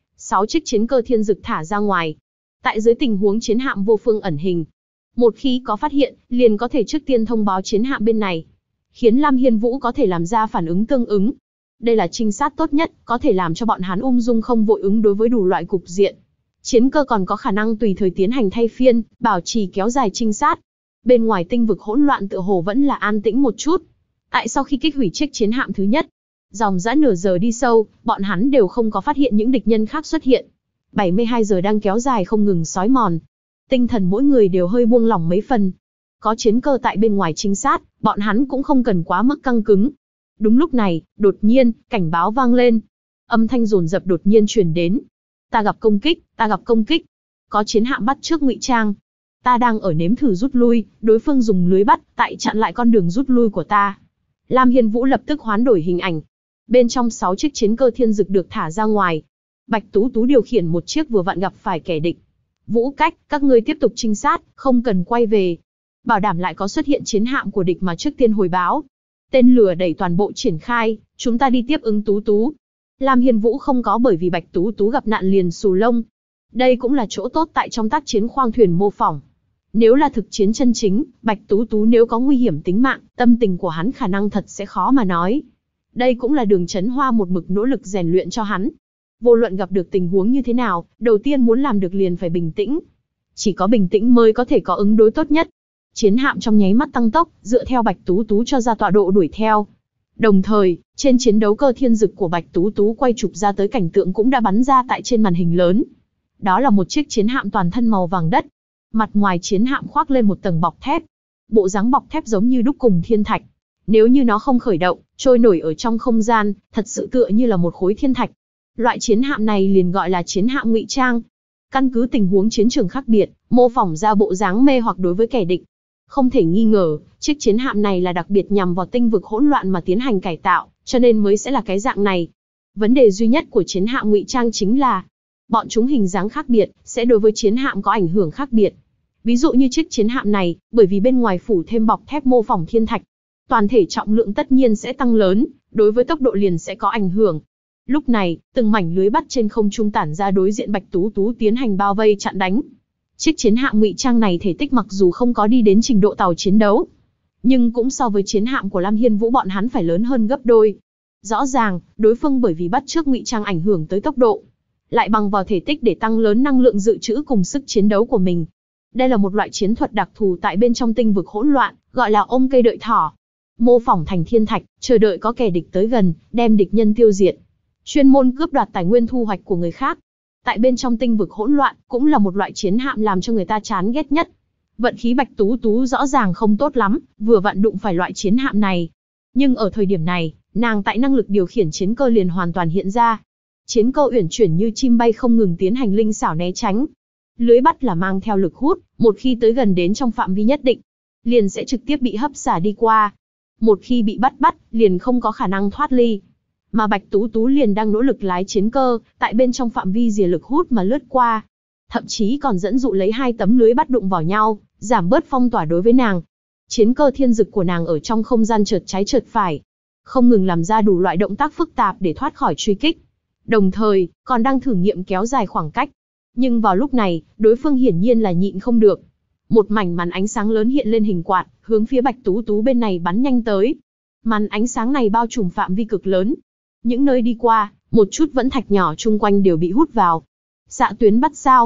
6 chiếc chiến cơ thiên dực thả ra ngoài. Tại dưới tình huống chiến hạm vô phương ẩn hình, một khi có phát hiện, liền có thể trước tiên thông báo chiến hạm bên này, khiến Lam Hiên Vũ có thể làm ra phản ứng tương ứng. Đây là trinh sát tốt nhất, có thể làm cho bọn hắn ung dung không vội ứng đối với đủ loại cục diện. Chiến cơ còn có khả năng tùy thời tiến hành thay phiên, bảo trì kéo dài trinh sát. Bên ngoài tinh vực hỗn loạn tựa hồ vẫn là an tĩnh một chút. Tại sau khi kích hủy chiếc chiến hạm thứ nhất, dòng dã nửa giờ đi sâu, bọn hắn đều không có phát hiện những địch nhân khác xuất hiện. 72 giờ đang kéo dài không ngừng xói mòn. Tinh thần mỗi người đều hơi buông lỏng mấy phần. Có chiến cơ tại bên ngoài trinh sát, bọn hắn cũng không cần quá mức căng cứng. Đúng lúc này, đột nhiên, cảnh báo vang lên. Âm thanh dồn dập đột nhiên truyền đến. Ta gặp công kích, ta gặp công kích. Có chiến hạm bắt trước ngụy trang. Ta đang ở nếm thử rút lui, đối phương dùng lưới bắt, tại chặn lại con đường rút lui của ta. Lam Hiên Vũ lập tức hoán đổi hình ảnh. Bên trong 6 chiếc chiến cơ thiên dực được thả ra ngoài. Bạch Tú Tú điều khiển một chiếc vừa vặn gặp phải kẻ địch. Vũ Cách, các ngươi tiếp tục trinh sát, không cần quay về. Bảo đảm lại có xuất hiện chiến hạm của địch mà trước tiên hồi báo. Tên lửa đẩy toàn bộ triển khai, chúng ta đi tiếp ứng Tú Tú. Lam Hiên Vũ không có bởi vì Bạch Tú Tú gặp nạn liền xù lông. Đây cũng là chỗ tốt tại trong tác chiến khoang thuyền mô phỏng. Nếu là thực chiến chân chính, Bạch Tú Tú nếu có nguy hiểm tính mạng, tâm tình của hắn khả năng thật sẽ khó mà nói. Đây cũng là Đường Chấn Hoa một mực nỗ lực rèn luyện cho hắn. Vô luận gặp được tình huống như thế nào, đầu tiên muốn làm được liền phải bình tĩnh. Chỉ có bình tĩnh mới có thể có ứng đối tốt nhất. Chiến hạm trong nháy mắt tăng tốc, dựa theo Bạch Tú Tú cho ra tọa độ đuổi theo. Đồng thời, trên chiến đấu cơ thiên dực của Bạch Tú Tú quay chụp ra tới cảnh tượng cũng đã bắn ra tại trên màn hình lớn. Đó là một chiếc chiến hạm toàn thân màu vàng đất. Mặt ngoài chiến hạm khoác lên một tầng bọc thép. Bộ dáng bọc thép giống như đúc cùng thiên thạch. Nếu như nó không khởi động, trôi nổi ở trong không gian, thật sự tựa như là một khối thiên thạch. Loại chiến hạm này liền gọi là chiến hạm ngụy trang. Căn cứ tình huống chiến trường khác biệt, mô phỏng ra bộ dáng mê hoặc đối với kẻ địch. Không thể nghi ngờ, chiếc chiến hạm này là đặc biệt nhằm vào tinh vực hỗn loạn mà tiến hành cải tạo, cho nên mới sẽ là cái dạng này. Vấn đề duy nhất của chiến hạm ngụy trang chính là, bọn chúng hình dáng khác biệt, sẽ đối với chiến hạm có ảnh hưởng khác biệt. Ví dụ như chiếc chiến hạm này, bởi vì bên ngoài phủ thêm bọc thép mô phỏng thiên thạch, toàn thể trọng lượng tất nhiên sẽ tăng lớn, đối với tốc độ liền sẽ có ảnh hưởng. Lúc này, từng mảnh lưới bắt trên không trung tản ra đối diện Bạch Tú Tú tiến hành bao vây chặn đánh. Chiếc chiến hạm ngụy trang này thể tích mặc dù không có đi đến trình độ tàu chiến đấu, nhưng cũng so với chiến hạm của Lam Hiên Vũ bọn hắn phải lớn hơn gấp đôi. Rõ ràng, đối phương bởi vì bắt trước ngụy trang ảnh hưởng tới tốc độ, lại bằng vào thể tích để tăng lớn năng lượng dự trữ cùng sức chiến đấu của mình. Đây là một loại chiến thuật đặc thù tại bên trong tinh vực hỗn loạn, gọi là ôm cây đợi thỏ. Mô phỏng thành thiên thạch, chờ đợi có kẻ địch tới gần, đem địch nhân tiêu diệt. Chuyên môn cướp đoạt tài nguyên thu hoạch của người khác. Tại bên trong tinh vực hỗn loạn, cũng là một loại chiến hạm làm cho người ta chán ghét nhất. Vận khí Bạch Tú Tú rõ ràng không tốt lắm, vừa vặn đụng phải loại chiến hạm này. Nhưng ở thời điểm này, nàng tại năng lực điều khiển chiến cơ liền hoàn toàn hiện ra. Chiến cơ uyển chuyển như chim bay không ngừng tiến hành linh xảo né tránh. Lưới bắt là mang theo lực hút, một khi tới gần đến trong phạm vi nhất định, liền sẽ trực tiếp bị hấp xả đi qua. Một khi bị bắt, liền không có khả năng thoát ly. Mà Bạch Tú Tú liền đang nỗ lực lái chiến cơ, tại bên trong phạm vi rìa lực hút mà lướt qua. Thậm chí còn dẫn dụ lấy 2 tấm lưới bắt đụng vào nhau, giảm bớt phong tỏa đối với nàng. Chiến cơ thiên dực của nàng ở trong không gian chợt trái chợt phải, không ngừng làm ra đủ loại động tác phức tạp để thoát khỏi truy kích. Đồng thời, còn đang thử nghiệm kéo dài khoảng cách. Nhưng vào lúc này, đối phương hiển nhiên là nhịn không được. Một mảnh màn ánh sáng lớn hiện lên hình quạt, hướng phía Bạch Tú Tú bên này bắn nhanh tới. Màn ánh sáng này bao trùm phạm vi cực lớn. Những nơi đi qua, một chút vẫn thạch nhỏ chung quanh đều bị hút vào. Xạ tuyến bắt sao?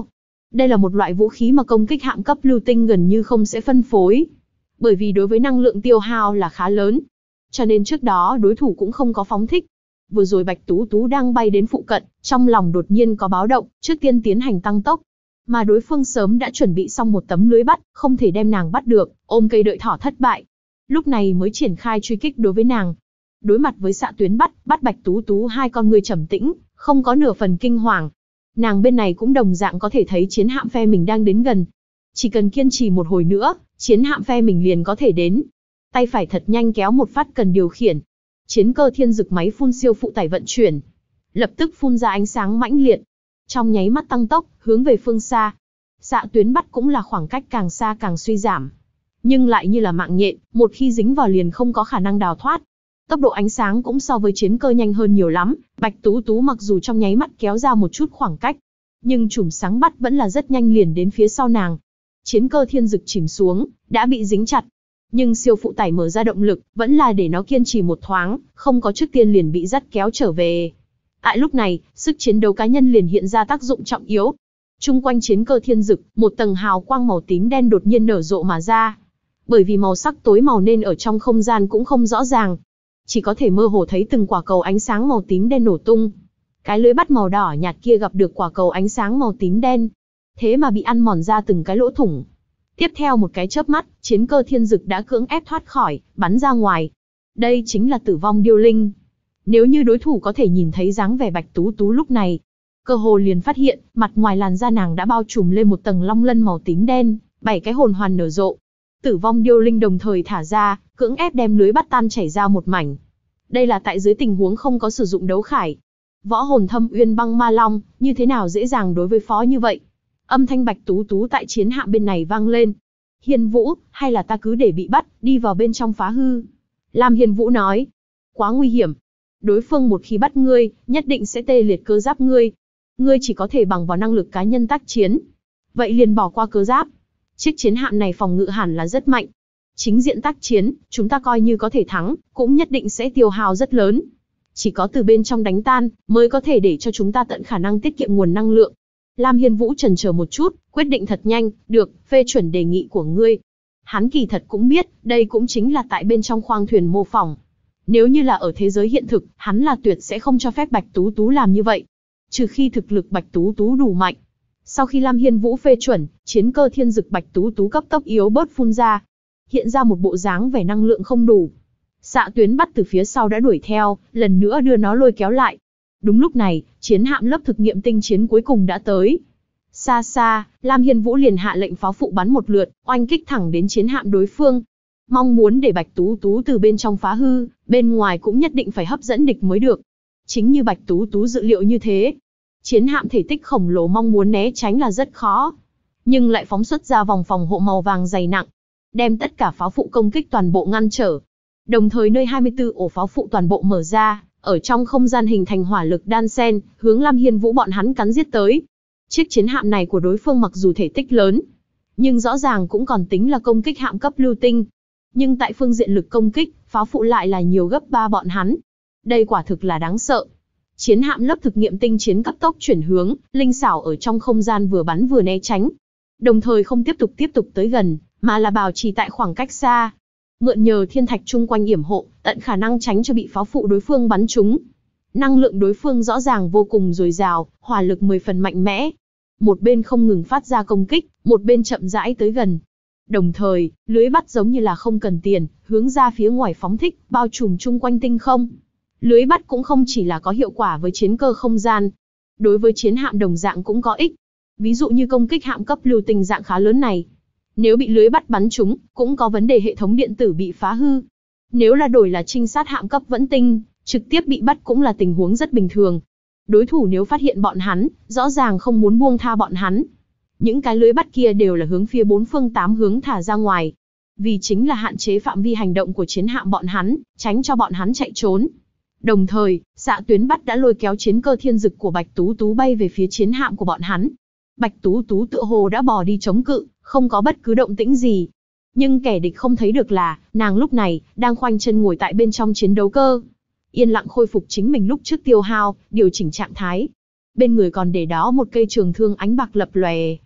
Đây là một loại vũ khí mà công kích hạng cấp lưu tinh gần như không sẽ phân phối. Bởi vì đối với năng lượng tiêu hao là khá lớn. Cho nên trước đó đối thủ cũng không có phóng thích. Vừa rồi Bạch Tú Tú đang bay đến phụ cận, trong lòng đột nhiên có báo động, trước tiên tiến hành tăng tốc. Mà đối phương sớm đã chuẩn bị xong một tấm lưới bắt, không thể đem nàng bắt được, ôm cây đợi thỏ thất bại. Lúc này mới triển khai truy kích đối với nàng. Đối mặt với xạ tuyến bắt Bạch Tú Tú hai con ngươi trầm tĩnh, không có nửa phần kinh hoàng. Nàng bên này cũng đồng dạng có thể thấy chiến hạm phe mình đang đến gần. Chỉ cần kiên trì một hồi nữa, chiến hạm phe mình liền có thể đến. Tay phải thật nhanh kéo một phát cần điều khiển. Chiến cơ thiên dực máy phun siêu phụ tải vận chuyển. Lập tức phun ra ánh sáng mãnh liệt. Trong nháy mắt tăng tốc, hướng về phương xa. Xạ tuyến bắt cũng là khoảng cách càng xa càng suy giảm. Nhưng lại như là mạng nhện, một khi dính vào liền không có khả năng đào thoát. Tốc độ ánh sáng cũng so với chiến cơ nhanh hơn nhiều lắm, Bạch Tú Tú mặc dù trong nháy mắt kéo ra một chút khoảng cách, nhưng chùm sáng bắt vẫn là rất nhanh liền đến phía sau nàng. Chiến cơ thiên dực chìm xuống, đã bị dính chặt. Nhưng siêu phụ tải mở ra động lực, vẫn là để nó kiên trì một thoáng, không có trước tiên liền bị dắt kéo trở về. Tại lúc này, sức chiến đấu cá nhân liền hiện ra tác dụng trọng yếu. Trung quanh chiến cơ thiên dực, một tầng hào quang màu tím đen đột nhiên nở rộ mà ra. Bởi vì màu sắc tối màu nên ở trong không gian cũng không rõ ràng. Chỉ có thể mơ hồ thấy từng quả cầu ánh sáng màu tím đen nổ tung. Cái lưới bắt màu đỏ nhạt kia gặp được quả cầu ánh sáng màu tím đen. Thế mà bị ăn mòn ra từng cái lỗ thủng. Tiếp theo một cái chớp mắt, chiến cơ thiên dực đã cưỡng ép thoát khỏi, bắn ra ngoài. Đây chính là tử vong điêu linh. Nếu như đối thủ có thể nhìn thấy dáng vẻ Bạch Tú Tú lúc này, cơ hồ liền phát hiện, mặt ngoài làn da nàng đã bao trùm lên một tầng long lân màu tím đen, 7 cái hồn hoàn nở rộ. Tử vong điêu linh đồng thời thả ra, cưỡng ép đem lưới bắt tan chảy ra một mảnh. Đây là tại dưới tình huống không có sử dụng đấu khải. Võ hồn thâm uyên băng ma long, như thế nào dễ dàng đối với phó như vậy. Âm thanh Bạch Tú Tú tại chiến hạm bên này vang lên. Hiên Vũ, hay là ta cứ để bị bắt, đi vào bên trong phá hư. Lam Hiên Vũ nói. Quá nguy hiểm. Đối phương một khi bắt ngươi, nhất định sẽ tê liệt cơ giáp ngươi. Ngươi chỉ có thể bằng vào năng lực cá nhân tác chiến. Vậy liền bỏ qua cơ giáp. Chiếc chiến hạm này phòng ngự hẳn là rất mạnh. Chính diện tác chiến, chúng ta coi như có thể thắng, cũng nhất định sẽ tiêu hao rất lớn. Chỉ có từ bên trong đánh tan, mới có thể để cho chúng ta tận khả năng tiết kiệm nguồn năng lượng. Lam Hiên Vũ chần chờ một chút, quyết định thật nhanh, được, phê chuẩn đề nghị của ngươi. Hắn kỳ thật cũng biết, đây cũng chính là tại bên trong khoang thuyền mô phỏng. Nếu như là ở thế giới hiện thực, hắn là tuyệt sẽ không cho phép Bạch Tú Tú làm như vậy. Trừ khi thực lực Bạch Tú Tú đủ mạnh. Sau khi Lam Hiên Vũ phê chuẩn, chiến cơ thiên dực Bạch Tú Tú cấp tốc yếu bớt phun ra. Hiện ra một bộ dáng vẻ năng lượng không đủ. Xạ tuyến bắt từ phía sau đã đuổi theo, lần nữa đưa nó lôi kéo lại. Đúng lúc này, chiến hạm lớp thực nghiệm tinh chiến cuối cùng đã tới. Xa xa, Lam Hiên Vũ liền hạ lệnh pháo phụ bắn một lượt, oanh kích thẳng đến chiến hạm đối phương. Mong muốn để Bạch Tú Tú từ bên trong phá hư, bên ngoài cũng nhất định phải hấp dẫn địch mới được. Chính như Bạch Tú Tú dự liệu như thế. Chiến hạm thể tích khổng lồ mong muốn né tránh là rất khó. Nhưng lại phóng xuất ra vòng phòng hộ màu vàng dày nặng. Đem tất cả pháo phụ công kích toàn bộ ngăn trở. Đồng thời nơi 24 ổ pháo phụ toàn bộ mở ra, ở trong không gian hình thành hỏa lực đan xen, hướng Lam Hiên Vũ bọn hắn cắn giết tới. Chiếc chiến hạm này của đối phương mặc dù thể tích lớn, nhưng rõ ràng cũng còn tính là công kích hạm cấp lưu tinh. Nhưng tại phương diện lực công kích, pháo phụ lại là nhiều gấp 3 bọn hắn. Đây quả thực là đáng sợ. Chiến hạm lớp thực nghiệm tinh chiến cấp tốc chuyển hướng, linh xảo ở trong không gian vừa bắn vừa né tránh. Đồng thời không tiếp tục tới gần, mà là bảo trì tại khoảng cách xa. Mượn nhờ thiên thạch chung quanh yểm hộ, tận khả năng tránh cho bị pháo phụ đối phương bắn trúng. Năng lượng đối phương rõ ràng vô cùng dồi dào, hỏa lực 10 phần mạnh mẽ. Một bên không ngừng phát ra công kích, một bên chậm rãi tới gần. Đồng thời, lưới bắt giống như là không cần tiền, hướng ra phía ngoài phóng thích, bao trùm chung quanh tinh không. Lưới bắt cũng không chỉ là có hiệu quả với chiến cơ không gian. Đối với chiến hạm đồng dạng cũng có ích. Ví dụ như công kích hạm cấp lưu tinh dạng khá lớn này. Nếu bị lưới bắt bắn trúng, cũng có vấn đề hệ thống điện tử bị phá hư. Nếu là đổi là trinh sát hạm cấp vẫn tinh, trực tiếp bị bắt cũng là tình huống rất bình thường. Đối thủ nếu phát hiện bọn hắn, rõ ràng không muốn buông tha bọn hắn. Những cái lưới bắt kia đều là hướng phía 4 phương 8 hướng thả ra ngoài. Vì chính là hạn chế phạm vi hành động của chiến hạm bọn hắn, tránh cho bọn hắn chạy trốn. Đồng thời, xạ tuyến bắt đã lôi kéo chiến cơ thiên dực của Bạch Tú Tú bay về phía chiến hạm của bọn hắn. Bạch Tú Tú tựa hồ đã bỏ đi chống cự, không có bất cứ động tĩnh gì. Nhưng kẻ địch không thấy được là, nàng lúc này, đang khoanh chân ngồi tại bên trong chiến đấu cơ. Yên lặng khôi phục chính mình lúc trước tiêu hao, điều chỉnh trạng thái. Bên người còn để đó một cây trường thương ánh bạc lập lòe.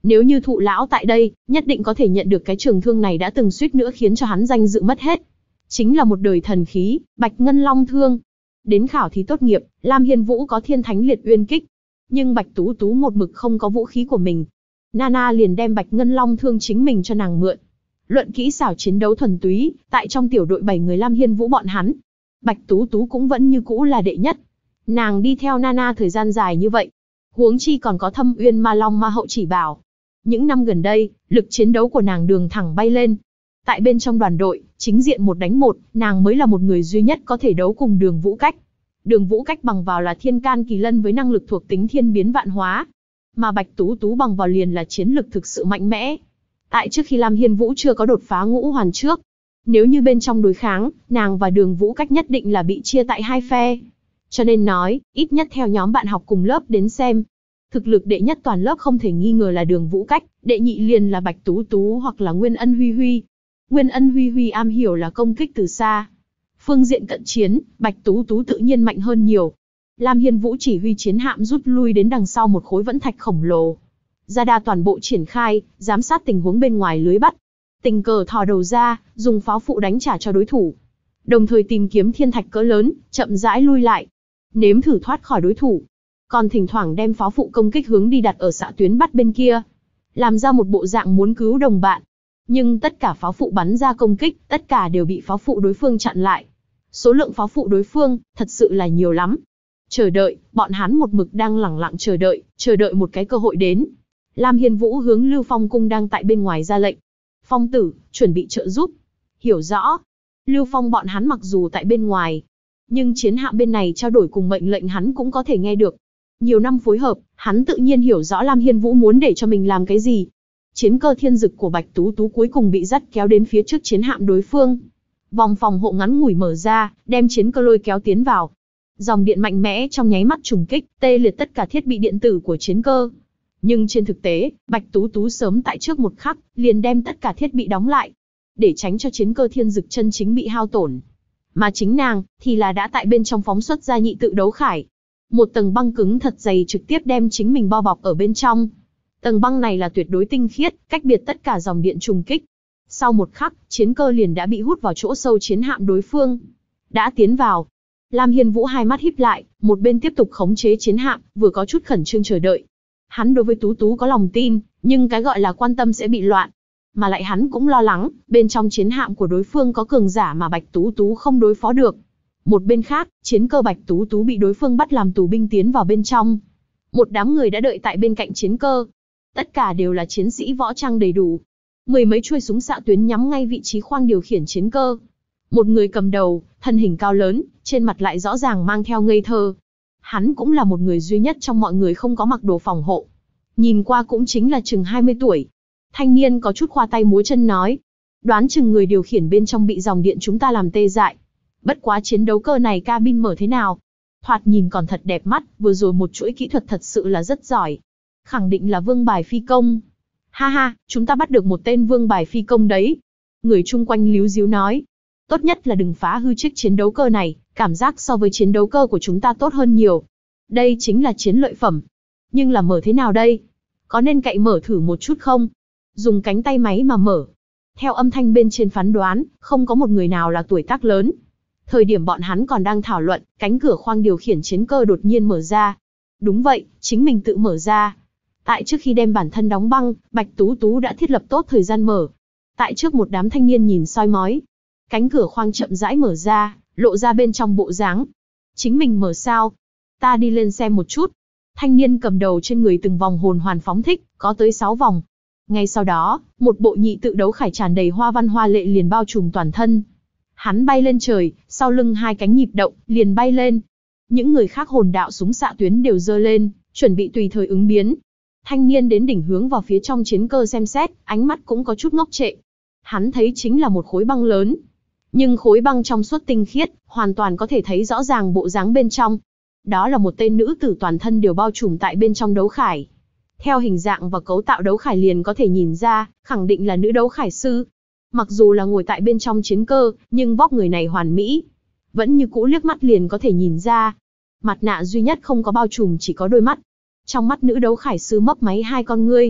Nếu như thụ lão tại đây, nhất định có thể nhận được cái trường thương này đã từng suýt nữa khiến cho hắn danh dự mất hết. Chính là một đời thần khí, Bạch Ngân Long Thương. Đến khảo thí tốt nghiệp, Lam Hiên Vũ có Thiên Thánh Liệt Uyên Kích. Nhưng Bạch Tú Tú một mực không có vũ khí của mình. Nana liền đem Bạch Ngân Long Thương chính mình cho nàng mượn. Luận kỹ xảo chiến đấu thuần túy, tại trong tiểu đội 7 người Lam Hiên Vũ bọn hắn, Bạch Tú Tú cũng vẫn như cũ là đệ nhất. Nàng đi theo Nana thời gian dài như vậy, huống chi còn có Thâm Uyên Ma Long Ma Hậu chỉ bảo. Những năm gần đây, lực chiến đấu của nàng đường thẳng bay lên. Tại bên trong đoàn đội, chính diện 1 đánh 1, nàng mới là một người duy nhất có thể đấu cùng Đường Vũ Cách. Đường Vũ Cách bằng vào là Thiên Can Kỳ Lân với năng lực thuộc tính thiên biến vạn hóa, mà Bạch Tú Tú bằng vào liền là chiến lực thực sự mạnh mẽ. Tại trước khi Lam Hiên Vũ chưa có đột phá ngũ hoàn trước, nếu như bên trong đối kháng, nàng và Đường Vũ Cách nhất định là bị chia tại hai phe. Cho nên nói, ít nhất theo nhóm bạn học cùng lớp đến xem, thực lực đệ nhất toàn lớp không thể nghi ngờ là Đường Vũ Cách, đệ nhị liền là Bạch Tú Tú hoặc là Nguyên Ân Huy Huy. Nguyên Ân Huy Huy am hiểu là công kích từ xa. Phương diện cận chiến, Bạch Tú Tú tự nhiên mạnh hơn nhiều. Lam Hiên Vũ chỉ huy chiến hạm rút lui đến đằng sau một khối vẫn thạch khổng lồ. Radar toàn bộ triển khai, giám sát tình huống bên ngoài lưới bắt. Tình cờ thò đầu ra, dùng pháo phụ đánh trả cho đối thủ. Đồng thời tìm kiếm thiên thạch cỡ lớn, chậm rãi lui lại. Nếm thử thoát khỏi đối thủ. Còn thỉnh thoảng đem pháo phụ công kích hướng đi đặt ở xạ tuyến bắt bên kia. Làm ra một bộ dạng muốn cứu đồng bạn. Nhưng tất cả pháo phụ bắn ra công kích, tất cả đều bị pháo phụ đối phương chặn lại. Số lượng pháo phụ đối phương, thật sự là nhiều lắm. Chờ đợi, bọn hắn một mực đang lẳng lặng chờ đợi một cái cơ hội đến. Lam Hiên Vũ hướng Lưu Phong Cung đang tại bên ngoài ra lệnh. Phong tử, chuẩn bị trợ giúp. Hiểu rõ. Lưu Phong bọn hắn mặc dù tại bên ngoài, nhưng chiến hạm bên này trao đổi cùng mệnh lệnh hắn cũng có thể nghe được. Nhiều năm phối hợp, hắn tự nhiên hiểu rõ Lam Hiên Vũ muốn để cho mình làm cái gì. Chiến cơ thiên dực của Bạch Tú Tú cuối cùng bị dắt kéo đến phía trước chiến hạm đối phương. Vòng phòng hộ ngắn ngủi mở ra, đem chiến cơ lôi kéo tiến vào. Dòng điện mạnh mẽ trong nháy mắt trùng kích, tê liệt tất cả thiết bị điện tử của chiến cơ. Nhưng trên thực tế, Bạch Tú Tú sớm tại trước một khắc, liền đem tất cả thiết bị đóng lại, để tránh cho chiến cơ thiên dực chân chính bị hao tổn. Mà chính nàng, thì là đã tại bên trong phóng xuất ra nhị tự đấu khải. Một tầng băng cứng thật dày trực tiếp đem chính mình bao bọc ở bên trong. Tầng băng này là tuyệt đối tinh khiết, cách biệt tất cả dòng điện trùng kích. Sau một khắc, chiến cơ liền đã bị hút vào chỗ sâu chiến hạm đối phương. Đã tiến vào. Lam Hiên Vũ hai mắt híp lại, một bên tiếp tục khống chế chiến hạm, vừa có chút khẩn trương chờ đợi. Hắn đối với Tú Tú có lòng tin, nhưng cái gọi là quan tâm sẽ bị loạn. Mà lại hắn cũng lo lắng, bên trong chiến hạm của đối phương có cường giả mà Bạch Tú Tú không đối phó được. Một bên khác, chiến cơ Bạch Tú Tú bị đối phương bắt làm tù binh tiến vào bên trong. Một đám người đã đợi tại bên cạnh chiến cơ. Tất cả đều là chiến sĩ võ trang đầy đủ. 10 mấy chuôi súng xạ tuyến nhắm ngay vị trí khoang điều khiển chiến cơ. Một người cầm đầu, thân hình cao lớn, trên mặt lại rõ ràng mang theo ngây thơ. Hắn cũng là một người duy nhất trong mọi người không có mặc đồ phòng hộ. Nhìn qua cũng chính là chừng 20 tuổi. Thanh niên có chút khoa tay múa chân nói. Đoán chừng người điều khiển bên trong bị dòng điện chúng ta làm tê dại. Bất quá chiến đấu cơ này cabin mở thế nào? Thoạt nhìn còn thật đẹp mắt, vừa rồi một chuỗi kỹ thuật thật sự là rất giỏi. Khẳng định là vương bài phi công. Ha ha, chúng ta bắt được một tên vương bài phi công đấy. Người chung quanh líu díu nói. Tốt nhất là đừng phá hư chiếc chiến đấu cơ này, cảm giác so với chiến đấu cơ của chúng ta tốt hơn nhiều. Đây chính là chiến lợi phẩm. Nhưng là mở thế nào đây? Có nên cậy mở thử một chút không? Dùng cánh tay máy mà mở. Theo âm thanh bên trên phán đoán, không có một người nào là tuổi tác lớn. Thời điểm bọn hắn còn đang thảo luận, cánh cửa khoang điều khiển chiến cơ đột nhiên mở ra. Đúng vậy, chính mình tự mở ra. Tại trước khi đem bản thân đóng băng, Bạch Tú Tú đã thiết lập tốt thời gian mở. Tại trước một đám thanh niên nhìn soi mói. Cánh cửa khoang chậm rãi mở ra, lộ ra bên trong bộ dáng. Chính mình mở sao? Ta đi lên xem một chút. Thanh niên cầm đầu trên người từng vòng hồn hoàn phóng thích, có tới 6 vòng. Ngay sau đó, một bộ nhị tự đấu khải tràn đầy hoa văn hoa lệ liền bao trùm toàn thân. Hắn bay lên trời, sau lưng hai cánh nhịp động, liền bay lên. Những người khác hồn đạo súng xạ tuyến đều giơ lên, chuẩn bị tùy thời ứng biến. Thanh niên đến đỉnh hướng vào phía trong chiến cơ xem xét, ánh mắt cũng có chút ngốc trệ. Hắn thấy chính là một khối băng lớn. Nhưng khối băng trong suốt tinh khiết, hoàn toàn có thể thấy rõ ràng bộ dáng bên trong. Đó là một tên nữ tử toàn thân đều bao trùm tại bên trong đấu khải. Theo hình dạng và cấu tạo đấu khải liền có thể nhìn ra, khẳng định là nữ đấu khải sư. Mặc dù là ngồi tại bên trong chiến cơ, nhưng vóc người này hoàn mỹ. Vẫn như cũ liếc mắt liền có thể nhìn ra. Mặt nạ duy nhất không có bao trùm chỉ có đôi mắt. Trong mắt nữ đấu khải sư mấp máy hai con ngươi.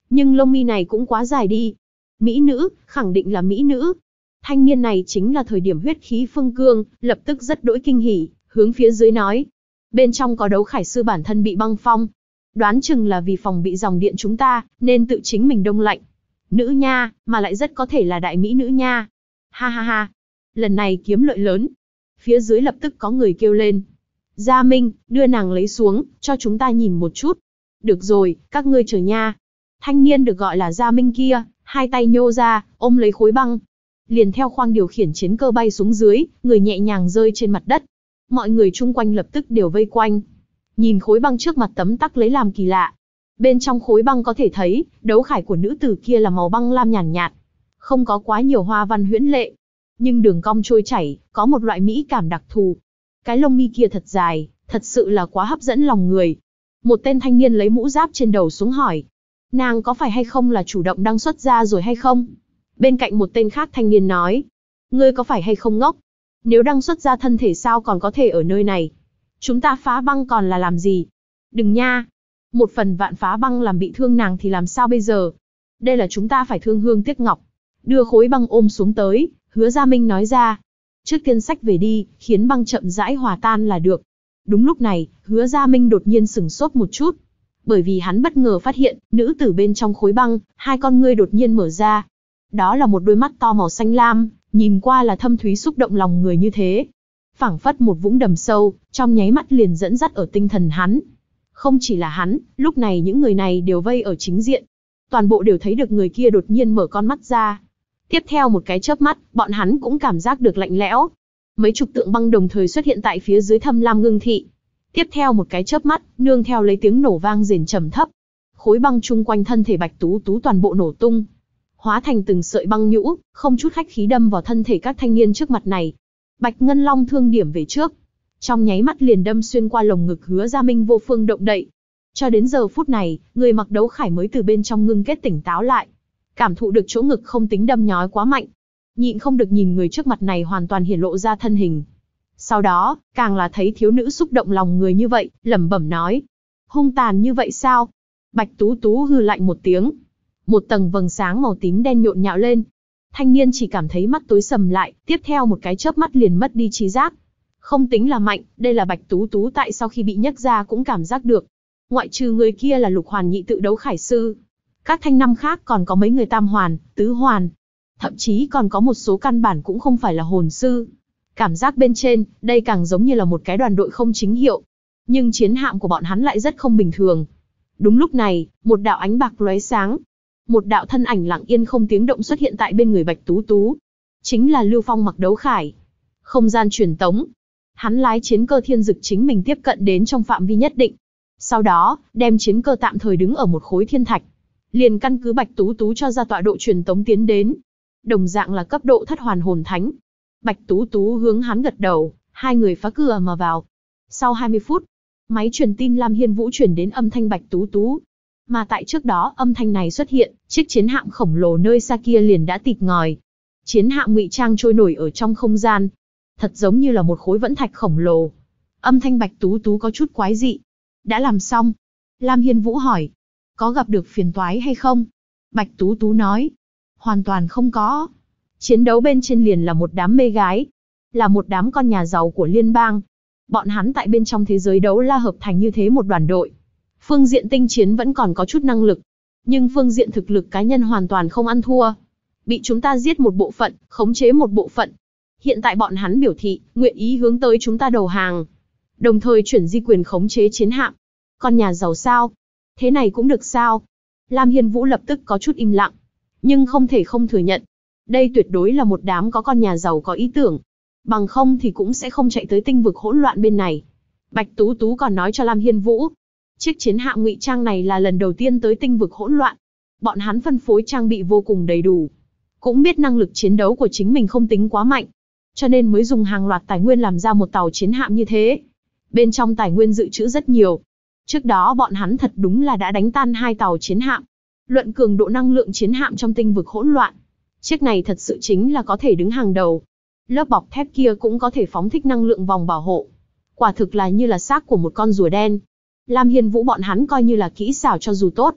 Nhưng lông mi này cũng quá dài đi. Mỹ nữ, khẳng định là mỹ nữ. Thanh niên này chính là thời điểm huyết khí phương cương, lập tức rất đỗi kinh hỉ, hướng phía dưới nói. Bên trong có đấu khải sư bản thân bị băng phong. Đoán chừng là vì phòng bị dòng điện chúng ta, nên tự chính mình đông lạnh. Nữ nha, mà lại rất có thể là đại mỹ nữ nha. Ha ha ha. Lần này kiếm lợi lớn. Phía dưới lập tức có người kêu lên. Gia Minh, đưa nàng lấy xuống, cho chúng ta nhìn một chút. Được rồi, các ngươi chờ nha. Thanh niên được gọi là Gia Minh kia, hai tay nhô ra, ôm lấy khối băng. Liền theo khoang điều khiển chiến cơ bay xuống dưới, người nhẹ nhàng rơi trên mặt đất. Mọi người chung quanh lập tức đều vây quanh. Nhìn khối băng trước mặt tấm tắc lấy làm kỳ lạ. Bên trong khối băng có thể thấy, đấu khải của nữ tử kia là màu băng lam nhàn nhạt. Không có quá nhiều hoa văn huyễn lệ. Nhưng đường cong trôi chảy, có một loại mỹ cảm đặc thù. Cái lông mi kia thật dài, thật sự là quá hấp dẫn lòng người. Một tên thanh niên lấy mũ giáp trên đầu xuống hỏi. Nàng có phải hay không là chủ động đăng xuất ra rồi hay không? Bên cạnh một tên khác thanh niên nói. Ngươi có phải hay không ngốc? Nếu đăng xuất ra thân thể sao còn có thể ở nơi này? Chúng ta phá băng còn là làm gì? Đừng nha. Một phần vạn phá băng làm bị thương nàng thì làm sao bây giờ? Đây là chúng ta phải thương hương tiếc ngọc. Đưa khối băng ôm xuống tới, Hứa Gia Minh nói ra. Trước tiên xách về đi, khiến băng chậm rãi hòa tan là được. Đúng lúc này, Hứa Gia Minh đột nhiên sửng sốt một chút. Bởi vì hắn bất ngờ phát hiện, nữ tử bên trong khối băng, hai con ngươi đột nhiên mở ra. Đó là một đôi mắt to màu xanh lam, nhìn qua là thâm thúy xúc động lòng người như thế. Phảng phất một vũng đầm sâu, trong nháy mắt liền dẫn dắt ở tinh thần hắn. Không chỉ là hắn, lúc này những người này đều vây ở chính diện. Toàn bộ đều thấy được người kia đột nhiên mở con mắt ra. Tiếp theo một cái chớp mắt, bọn hắn cũng cảm giác được lạnh lẽo. Mấy chục tượng băng đồng thời xuất hiện tại phía dưới Thâm Lam Ngưng Thị. Tiếp theo một cái chớp mắt, nương theo lấy tiếng nổ vang rền trầm thấp. Khối băng chung quanh thân thể Bạch Tú Tú toàn bộ nổ tung. Hóa thành từng sợi băng nhũ, không chút khách khí đâm vào thân thể các thanh niên trước mặt này. Bạch Ngân Long thương điểm về trước. Trong nháy mắt liền đâm xuyên qua lồng ngực Hứa Gia Minh vô phương động đậy. Cho đến giờ phút này, người mặc đấu khải mới từ bên trong ngưng kết tỉnh táo lại. Cảm thụ được chỗ ngực không tính đâm nhói quá mạnh. Nhịn không được nhìn người trước mặt này hoàn toàn hiển lộ ra thân hình. Sau đó, càng là thấy thiếu nữ xúc động lòng người như vậy, lẩm bẩm nói. Hung tàn như vậy sao? Bạch Tú Tú hừ lạnh một tiếng. Một tầng vầng sáng màu tím đen nhộn nhạo lên. Thanh niên chỉ cảm thấy mắt tối sầm lại, tiếp theo một cái chớp mắt liền mất đi trí giác. Không tính là mạnh, đây là Bạch Tú Tú tại sau khi bị nhấc ra cũng cảm giác được. Ngoại trừ người kia là Lục Hoàn nhị tự đấu khải sư. Các thanh năm khác còn có mấy người tam hoàn, tứ hoàn. Thậm chí còn có một số căn bản cũng không phải là hồn sư. Cảm giác bên trên, đây càng giống như là một cái đoàn đội không chính hiệu. Nhưng chiến hạm của bọn hắn lại rất không bình thường. Đúng lúc này, một đạo ánh bạc lóe sáng. Một đạo thân ảnh lặng yên không tiếng động xuất hiện tại bên người Bạch Tú Tú. Chính là Lưu Phong mặc đấu khải. Không gian truyền tống. Hắn lái chiến cơ thiên dực chính mình tiếp cận đến trong phạm vi nhất định. Sau đó, đem chiến cơ tạm thời đứng ở một khối thiên thạch. Liền căn cứ Bạch Tú Tú cho ra tọa độ truyền tống tiến đến. Đồng dạng là cấp độ thất hoàn hồn thánh. Bạch Tú Tú hướng hắn gật đầu, hai người phá cửa mà vào. Sau 20 phút, máy truyền tin Lam Hiên Vũ truyền đến âm thanh Bạch Tú Tú. Mà tại trước đó âm thanh này xuất hiện, chiếc chiến hạm khổng lồ nơi xa kia liền đã tịt ngòi. Chiến hạm ngụy trang trôi nổi ở trong không gian. Thật giống như là một khối vẫn thạch khổng lồ. Âm thanh Bạch Tú Tú có chút quái dị. Đã làm xong? Lam Hiên Vũ hỏi. Có gặp được phiền toái hay không? Bạch Tú Tú nói. Hoàn toàn không có. Chiến đấu bên trên liền là một đám mê gái. Là một đám con nhà giàu của liên bang. Bọn hắn tại bên trong thế giới đấu la hợp thành như thế một đoàn đội. Phương diện tinh chiến vẫn còn có chút năng lực. Nhưng phương diện thực lực cá nhân hoàn toàn không ăn thua. Bị chúng ta giết một bộ phận, khống chế một bộ phận. Hiện tại bọn hắn biểu thị, nguyện ý hướng tới chúng ta đầu hàng. Đồng thời chuyển di quyền khống chế chiến hạm. Con nhà giàu sao? Thế này cũng được sao? Lam Hiên Vũ lập tức có chút im lặng. Nhưng không thể không thừa nhận. Đây tuyệt đối là một đám có con nhà giàu có ý tưởng. Bằng không thì cũng sẽ không chạy tới tinh vực hỗn loạn bên này. Bạch Tú Tú còn nói cho Lam Hiên Vũ. Chiếc chiến hạm ngụy trang này là lần đầu tiên tới tinh vực hỗn loạn. Bọn hắn phân phối trang bị vô cùng đầy đủ. Cũng biết năng lực chiến đấu của chính mình không tính quá mạnh. Cho nên mới dùng hàng loạt tài nguyên làm ra một tàu chiến hạm như thế. Bên trong tài nguyên dự trữ rất nhiều. Trước đó bọn hắn thật đúng là đã đánh tan 2 tàu chiến hạm. Luận cường độ năng lượng chiến hạm trong tinh vực hỗn loạn. Chiếc này thật sự chính là có thể đứng hàng đầu. Lớp bọc thép kia cũng có thể phóng thích năng lượng vòng bảo hộ. Quả thực là như là xác của một con rùa đen. Lam Hiên Vũ bọn hắn coi như là kỹ xảo cho dù tốt.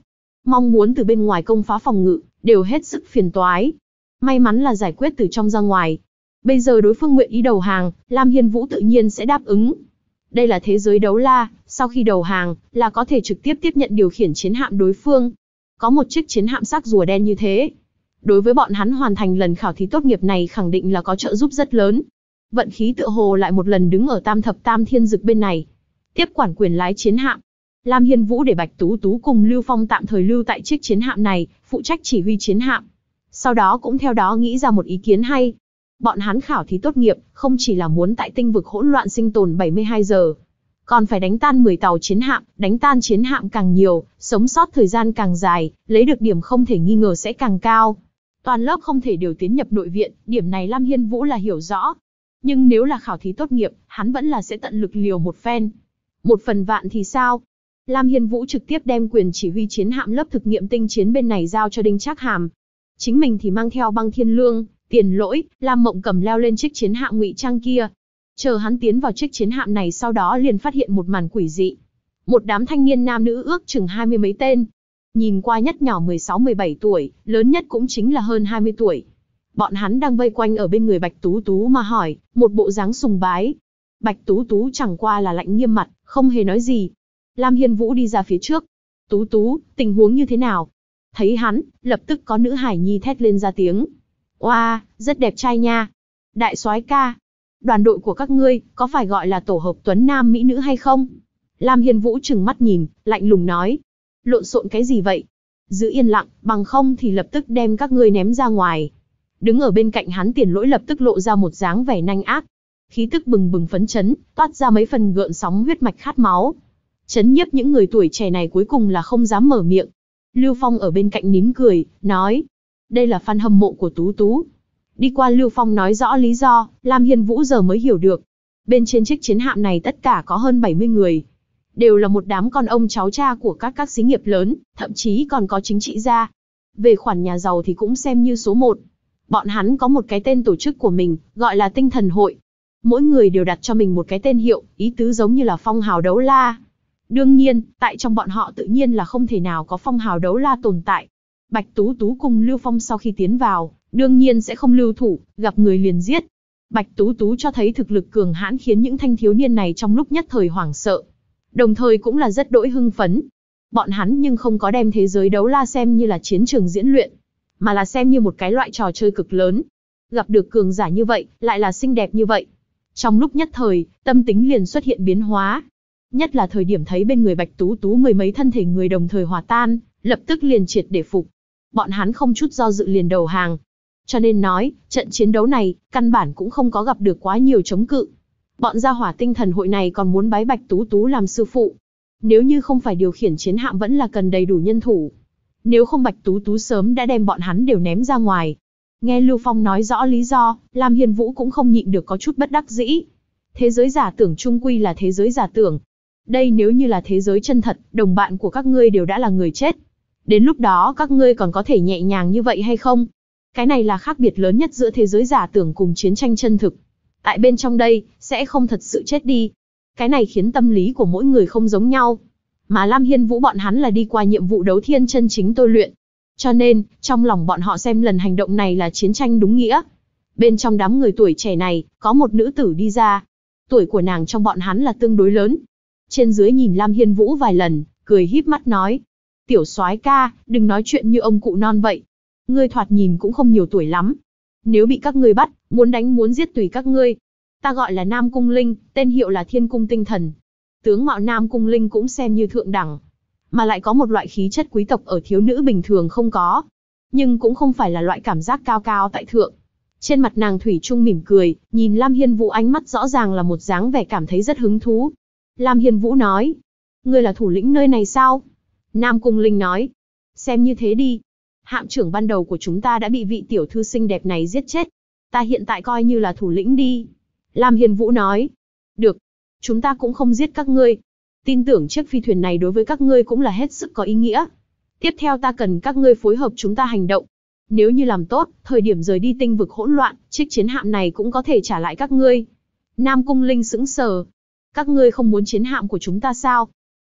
mong muốn từ bên ngoài công phá phòng ngự, đều hết sức phiền toái. May mắn là giải quyết từ trong ra ngoài. Bây giờ đối phương nguyện ý đầu hàng, Lam Hiên Vũ tự nhiên sẽ đáp ứng. Đây là thế giới đấu la, sau khi đầu hàng, là có thể trực tiếp tiếp nhận điều khiển chiến hạm đối phương. Có một chiếc chiến hạm xác rùa đen như thế. Đối với bọn hắn hoàn thành lần khảo thí tốt nghiệp này khẳng định là có trợ giúp rất lớn. Vận khí tựa hồ lại một lần đứng ở tam thập tam thiên dực bên này. Tiếp quản quyền lái chiến hạm. Lam Hiên Vũ để Bạch Tú Tú cùng Lưu Phong tạm thời lưu tại chiếc chiến hạm này, phụ trách chỉ huy chiến hạm. Sau đó cũng theo đó nghĩ ra một ý kiến hay. Bọn hắn khảo thí tốt nghiệp, không chỉ là muốn tại tinh vực hỗn loạn sinh tồn 72 giờ, còn phải đánh tan 10 tàu chiến hạm, đánh tan chiến hạm càng nhiều, sống sót thời gian càng dài, lấy được điểm không thể nghi ngờ sẽ càng cao. Toàn lớp không thể đều tiến nhập nội viện, điểm này Lam Hiên Vũ là hiểu rõ. Nhưng nếu là khảo thí tốt nghiệp, hắn vẫn là sẽ tận lực liều một phen. Một phần vạn thì sao? Lam Hiên Vũ trực tiếp đem quyền chỉ huy chiến hạm lớp thực nghiệm tinh chiến bên này giao cho Đinh Trác Hàm. Chính mình thì mang theo Băng Thiên Lương, Tiền Lỗi, Lam Mộng Cầm leo lên chiếc chiến hạm ngụy trang kia. Chờ hắn tiến vào chiếc chiến hạm này sau đó liền phát hiện một màn quỷ dị. Một đám thanh niên nam nữ ước chừng 20 mấy tên. Nhìn qua nhất nhỏ 16-17 tuổi, lớn nhất cũng chính là hơn 20 tuổi. Bọn hắn đang vây quanh ở bên người Bạch Tú Tú mà hỏi, một bộ dáng sùng bái. Bạch Tú Tú chẳng qua là lạnh nghiêm mặt, không hề nói gì. Lam Hiên Vũ đi ra phía trước. Tú Tú, tình huống như thế nào? Thấy hắn, lập tức có nữ hải nhi thét lên ra tiếng. Oa, rất đẹp trai nha. Đại soái ca, đoàn đội của các ngươi, có phải gọi là tổ hợp tuấn nam mỹ nữ hay không? Lam Hiên Vũ trừng mắt nhìn, lạnh lùng nói. Lộn xộn cái gì vậy? Giữ yên lặng, bằng không thì lập tức đem các ngươi ném ra ngoài. Đứng ở bên cạnh hắn Tiền Lỗi lập tức lộ ra một dáng vẻ nanh ác. Khí tức bừng bừng phấn chấn, toát ra mấy phần gợn sóng huyết mạch khát máu. Chấn nhiếp những người tuổi trẻ này cuối cùng là không dám mở miệng. Lưu Phong ở bên cạnh nín cười, nói. Đây là fan hâm mộ của Tú Tú. Đi qua Lưu Phong nói rõ lý do, Lam Hiên Vũ giờ mới hiểu được. Bên trên chiếc chiến hạm này tất cả có hơn 70 người. Đều là một đám con ông cháu cha của các xí nghiệp lớn, thậm chí còn có chính trị gia. Về khoản nhà giàu thì cũng xem như số 1. Bọn hắn có một cái tên tổ chức của mình, gọi là Tinh Thần Hội. Mỗi người đều đặt cho mình một cái tên hiệu, ý tứ giống như là phong hào đấu la. Đương nhiên, tại trong bọn họ tự nhiên là không thể nào có phong hào đấu la tồn tại. Bạch Tú Tú cùng Lưu Phong sau khi tiến vào, đương nhiên sẽ không lưu thủ, gặp người liền giết. Bạch Tú Tú cho thấy thực lực cường hãn khiến những thanh thiếu niên này trong lúc nhất thời hoảng sợ. Đồng thời cũng là rất đỗi hưng phấn. Bọn hắn nhưng không có đem thế giới đấu la xem như là chiến trường diễn luyện, mà là xem như một cái loại trò chơi cực lớn. Gặp được cường giả như vậy, lại là xinh đẹp như vậy. Trong lúc nhất thời, tâm tính liền xuất hiện biến hóa. Nhất là thời điểm thấy bên người Bạch Tú Tú mười mấy thân thể người đồng thời hòa tan, lập tức liền triệt để phục. Bọn hắn không chút do dự liền đầu hàng. Cho nên nói, trận chiến đấu này, căn bản cũng không có gặp được quá nhiều chống cự. Bọn gia hỏa Tinh Thần Hội này còn muốn bái Bạch Tú Tú làm sư phụ. Nếu như không phải điều khiển chiến hạm vẫn là cần đầy đủ nhân thủ. Nếu không Bạch Tú Tú sớm đã đem bọn hắn đều ném ra ngoài. Nghe Lưu Phong nói rõ lý do, Lam Hiên Vũ cũng không nhịn được có chút bất đắc dĩ. Thế giới giả tưởng chung quy là thế giới giả tưởng. Đây nếu như là thế giới chân thật, đồng bạn của các ngươi đều đã là người chết. Đến lúc đó các ngươi còn có thể nhẹ nhàng như vậy hay không? Cái này là khác biệt lớn nhất giữa thế giới giả tưởng cùng chiến tranh chân thực. Tại bên trong đây, sẽ không thật sự chết đi. Cái này khiến tâm lý của mỗi người không giống nhau. Mà Lam Hiên Vũ bọn hắn là đi qua nhiệm vụ đấu thiên chân chính tôi luyện. Cho nên, trong lòng bọn họ xem lần hành động này là chiến tranh đúng nghĩa. Bên trong đám người tuổi trẻ này, có một nữ tử đi ra. Tuổi của nàng trong bọn hắn là tương đối lớn. Trên dưới nhìn Lam Hiên Vũ vài lần, cười híp mắt nói. Tiểu soái ca, đừng nói chuyện như ông cụ non vậy. Ngươi thoạt nhìn cũng không nhiều tuổi lắm. Nếu bị các ngươi bắt, muốn đánh muốn giết tùy các ngươi. Ta gọi là Nam Cung Linh, tên hiệu là Thiên Cung Tinh Thần. Tướng mạo Nam Cung Linh cũng xem như thượng đẳng. Mà lại có một loại khí chất quý tộc ở thiếu nữ bình thường không có. Nhưng cũng không phải là loại cảm giác cao cao tại thượng. Trên mặt nàng thủy chung mỉm cười, nhìn Lam Hiên Vũ ánh mắt rõ ràng là một dáng vẻ cảm thấy rất hứng thú. Lam Hiên Vũ nói. Ngươi là thủ lĩnh nơi này sao? Nam Cung Linh nói. Xem như thế đi. Hạm trưởng ban đầu của chúng ta đã bị vị tiểu thư xinh đẹp này giết chết. Ta hiện tại coi như là thủ lĩnh đi. Lam Hiên Vũ nói. Được. Chúng ta cũng không giết các ngươi. Tin tưởng chiếc phi thuyền này đối với các ngươi cũng là hết sức có ý nghĩa. Tiếp theo ta cần các ngươi phối hợp chúng ta hành động. Nếu như làm tốt, thời điểm rời đi tinh vực hỗn loạn, chiếc chiến hạm này cũng có thể trả lại các ngươi. Nam Cung Linh sững sờ. Các ngươi không muốn chiến hạm của chúng ta sao?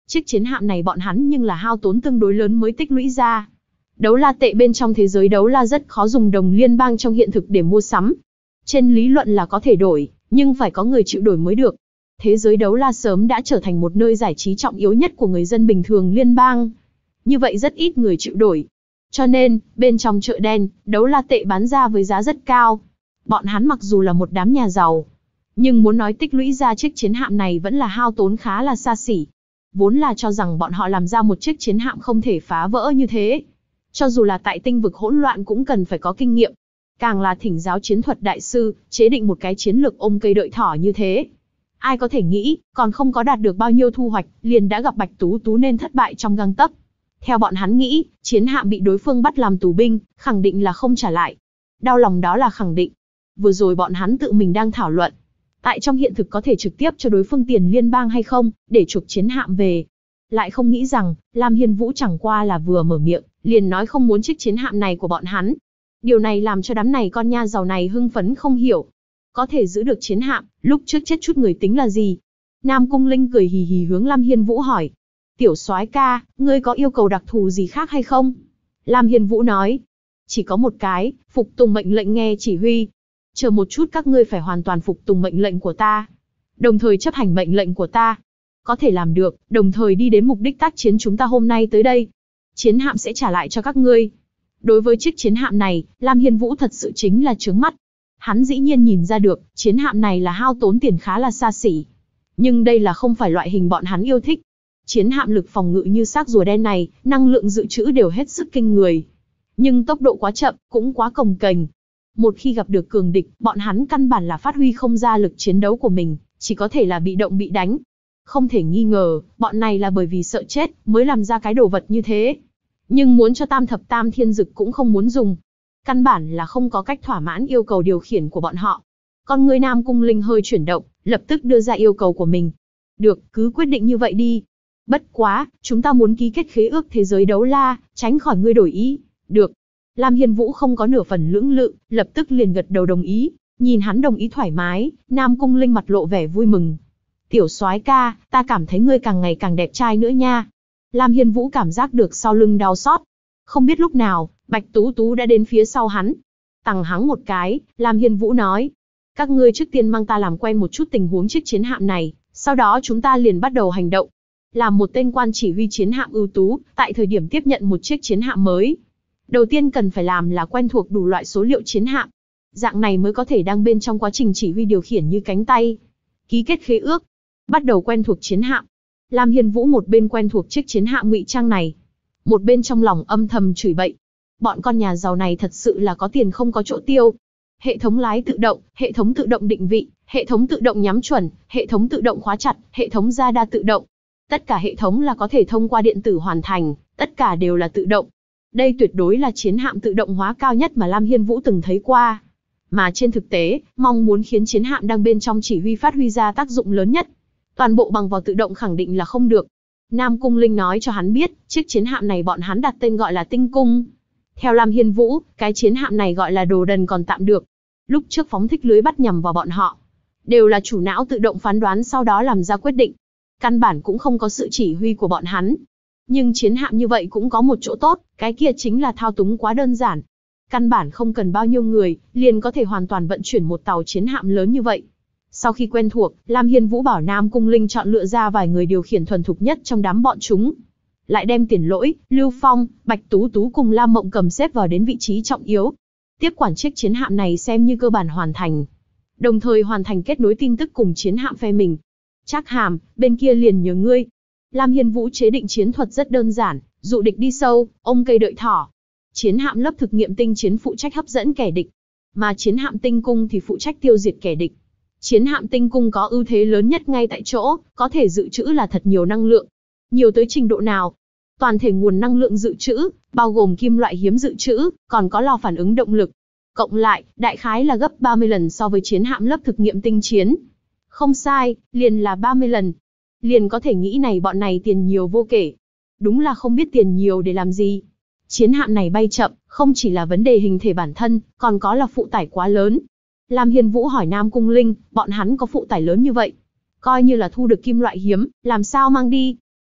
Chiếc chiến hạm này bọn hắn nhưng là hao tốn tương đối lớn mới tích lũy ra. Đấu la tệ bên trong thế giới đấu la rất khó dùng đồng liên bang trong hiện thực để mua sắm. Trên lý luận là có thể đổi, nhưng phải có người chịu đổi mới được. Thế giới đấu la sớm đã trở thành một nơi giải trí trọng yếu nhất của người dân bình thường liên bang. Như vậy rất ít người chịu đổi. Cho nên, bên trong chợ đen, đấu la tệ bán ra với giá rất cao. Bọn hắn mặc dù là một đám nhà giàu, nhưng muốn nói tích lũy ra chiếc chiến hạm này vẫn là hao tốn khá là xa xỉ. Vốn là cho rằng bọn họ làm ra một chiếc chiến hạm không thể phá vỡ như thế. Cho dù là tại tinh vực hỗn loạn cũng cần phải có kinh nghiệm. Càng là thỉnh giáo chiến thuật đại sư, chế định một cái chiến lược ôm cây đợi thỏ như thế. Ai có thể nghĩ, còn không có đạt được bao nhiêu thu hoạch, liền đã gặp Bạch Tú Tú nên thất bại trong gang tấc. Theo bọn hắn nghĩ, chiến hạm bị đối phương bắt làm tù binh, khẳng định là không trả lại. Đau lòng đó là khẳng định. Vừa rồi bọn hắn tự mình đang thảo luận. Tại trong hiện thực có thể trực tiếp cho đối phương tiền liên bang hay không, để chuộc chiến hạm về. Lại không nghĩ rằng, Lam Hiên Vũ chẳng qua là vừa mở miệng, liền nói không muốn chiếc chiến hạm này của bọn hắn. Điều này làm cho đám này con nha giàu này hưng phấn không hiểu. Có thể giữ được chiến hạm, lúc trước chết chút người tính là gì? Nam Cung Linh cười hì hì hướng Lam Hiên Vũ hỏi. Tiểu soái ca, ngươi có yêu cầu đặc thù gì khác hay không? Lam Hiên Vũ nói. Chỉ có một cái, phục tùng mệnh lệnh nghe chỉ huy. Chờ một chút các ngươi phải hoàn toàn phục tùng mệnh lệnh của ta. Đồng thời chấp hành mệnh lệnh của ta. Có thể làm được, đồng thời đi đến mục đích tác chiến chúng ta hôm nay tới đây. Chiến hạm sẽ trả lại cho các ngươi. Đối với chiếc chiến hạm này, Lam Hiên Vũ thật sự chính là chướng mắt. Hắn dĩ nhiên nhìn ra được, chiến hạm này là hao tốn tiền khá là xa xỉ. Nhưng đây là không phải loại hình bọn hắn yêu thích. Chiến hạm lực phòng ngự như xác rùa đen này, năng lượng dự trữ đều hết sức kinh người. Nhưng tốc độ quá chậm, cũng quá cồng kềnh. Một khi gặp được cường địch, bọn hắn căn bản là phát huy không ra lực chiến đấu của mình, chỉ có thể là bị động bị đánh. Không thể nghi ngờ, bọn này là bởi vì sợ chết, mới làm ra cái đồ vật như thế. Nhưng muốn cho tam thập tam thiên dực cũng không muốn dùng. Căn bản là không có cách thỏa mãn yêu cầu điều khiển của bọn họ. Con người Nam Cung Linh hơi chuyển động, lập tức đưa ra yêu cầu của mình. Được, cứ quyết định như vậy đi. Bất quá, chúng ta muốn ký kết khế ước thế giới đấu la, tránh khỏi ngươi đổi ý. Được. Lam Hiên Vũ không có nửa phần lưỡng lự, lập tức liền gật đầu đồng ý. Nhìn hắn đồng ý thoải mái, Nam Cung Linh mặt lộ vẻ vui mừng. Tiểu soái ca, ta cảm thấy ngươi càng ngày càng đẹp trai nữa nha. Lam Hiên Vũ cảm giác được sau lưng đau xót. Không biết lúc nào, Bạch Tú Tú đã đến phía sau hắn. Tằng hắng một cái, Lam Hiên Vũ nói. Các ngươi trước tiên mang ta làm quen một chút tình huống chiếc chiến hạm này, sau đó chúng ta liền bắt đầu hành động. Làm một tên quan chỉ huy chiến hạm ưu tú, tại thời điểm tiếp nhận một chiếc chiến hạm mới. Đầu tiên cần phải làm là quen thuộc đủ loại số liệu chiến hạm. Dạng này mới có thể đang bên trong quá trình chỉ huy điều khiển như cánh tay. Ký kết khế ước. Bắt đầu quen thuộc chiến hạm. Lam Hiên Vũ một bên quen thuộc chiếc chiến hạm ngụy trang này, một bên trong lòng âm thầm chửi bậy. Bọn con nhà giàu này thật sự là có tiền không có chỗ tiêu. Hệ thống lái tự động, hệ thống tự động định vị, hệ thống tự động nhắm chuẩn, hệ thống tự động khóa chặt, hệ thống radar tự động. Tất cả hệ thống là có thể thông qua điện tử hoàn thành, tất cả đều là tự động. Đây tuyệt đối là chiến hạm tự động hóa cao nhất mà Lam Hiên Vũ từng thấy qua. Mà trên thực tế, mong muốn khiến chiến hạm đang bên trong chỉ huy phát huy ra tác dụng lớn nhất. Toàn bộ bằng vào tự động khẳng định là không được. Nam Cung Linh nói cho hắn biết, chiếc chiến hạm này bọn hắn đặt tên gọi là Tinh Cung. Theo Lam Hiên Vũ, cái chiến hạm này gọi là đồ đần còn tạm được. Lúc trước phóng thích lưới bắt nhằm vào bọn họ, đều là chủ não tự động phán đoán sau đó làm ra quyết định. Căn bản cũng không có sự chỉ huy của bọn hắn. Nhưng chiến hạm như vậy cũng có một chỗ tốt, cái kia chính là thao túng quá đơn giản. Căn bản không cần bao nhiêu người, liền có thể hoàn toàn vận chuyển một tàu chiến hạm lớn như vậy. Sau khi quen thuộc, Lam Hiên Vũ bảo Nam Cung Linh chọn lựa ra vài người điều khiển thuần thục nhất trong đám bọn chúng. Lại đem Tiền Lỗi, Lưu Phong, Bạch Tú Tú cùng Lam Mộng Cầm xếp vào đến vị trí trọng yếu. Tiếp quản chiếc chiến hạm này xem như cơ bản hoàn thành. Đồng thời hoàn thành kết nối tin tức cùng chiến hạm phe mình. Trác Hàm, bên kia liền nhờ ngươi. Lam Hiên Vũ chế định chiến thuật rất đơn giản, dụ địch đi sâu, ôm cây đợi thỏ. Chiến hạm lớp thực nghiệm tinh chiến phụ trách hấp dẫn kẻ địch, mà chiến hạm Tinh Cung thì phụ trách tiêu diệt kẻ địch. Chiến hạm Tinh Cung có ưu thế lớn nhất ngay tại chỗ, có thể dự trữ là thật nhiều năng lượng. Nhiều tới trình độ nào? Toàn thể nguồn năng lượng dự trữ, bao gồm kim loại hiếm dự trữ, còn có lò phản ứng động lực. Cộng lại, đại khái là gấp 30 lần so với chiến hạm lớp thực nghiệm tinh chiến. Không sai, liền là 30 lần. Liền có thể nghĩ này bọn này tiền nhiều vô kể. Đúng là không biết tiền nhiều để làm gì. Chiến hạm này bay chậm, không chỉ là vấn đề hình thể bản thân, còn có là phụ tải quá lớn. Lam Hiên Vũ hỏi Nam Cung Linh, bọn hắn có phụ tải lớn như vậy, coi như là thu được kim loại hiếm, làm sao mang đi?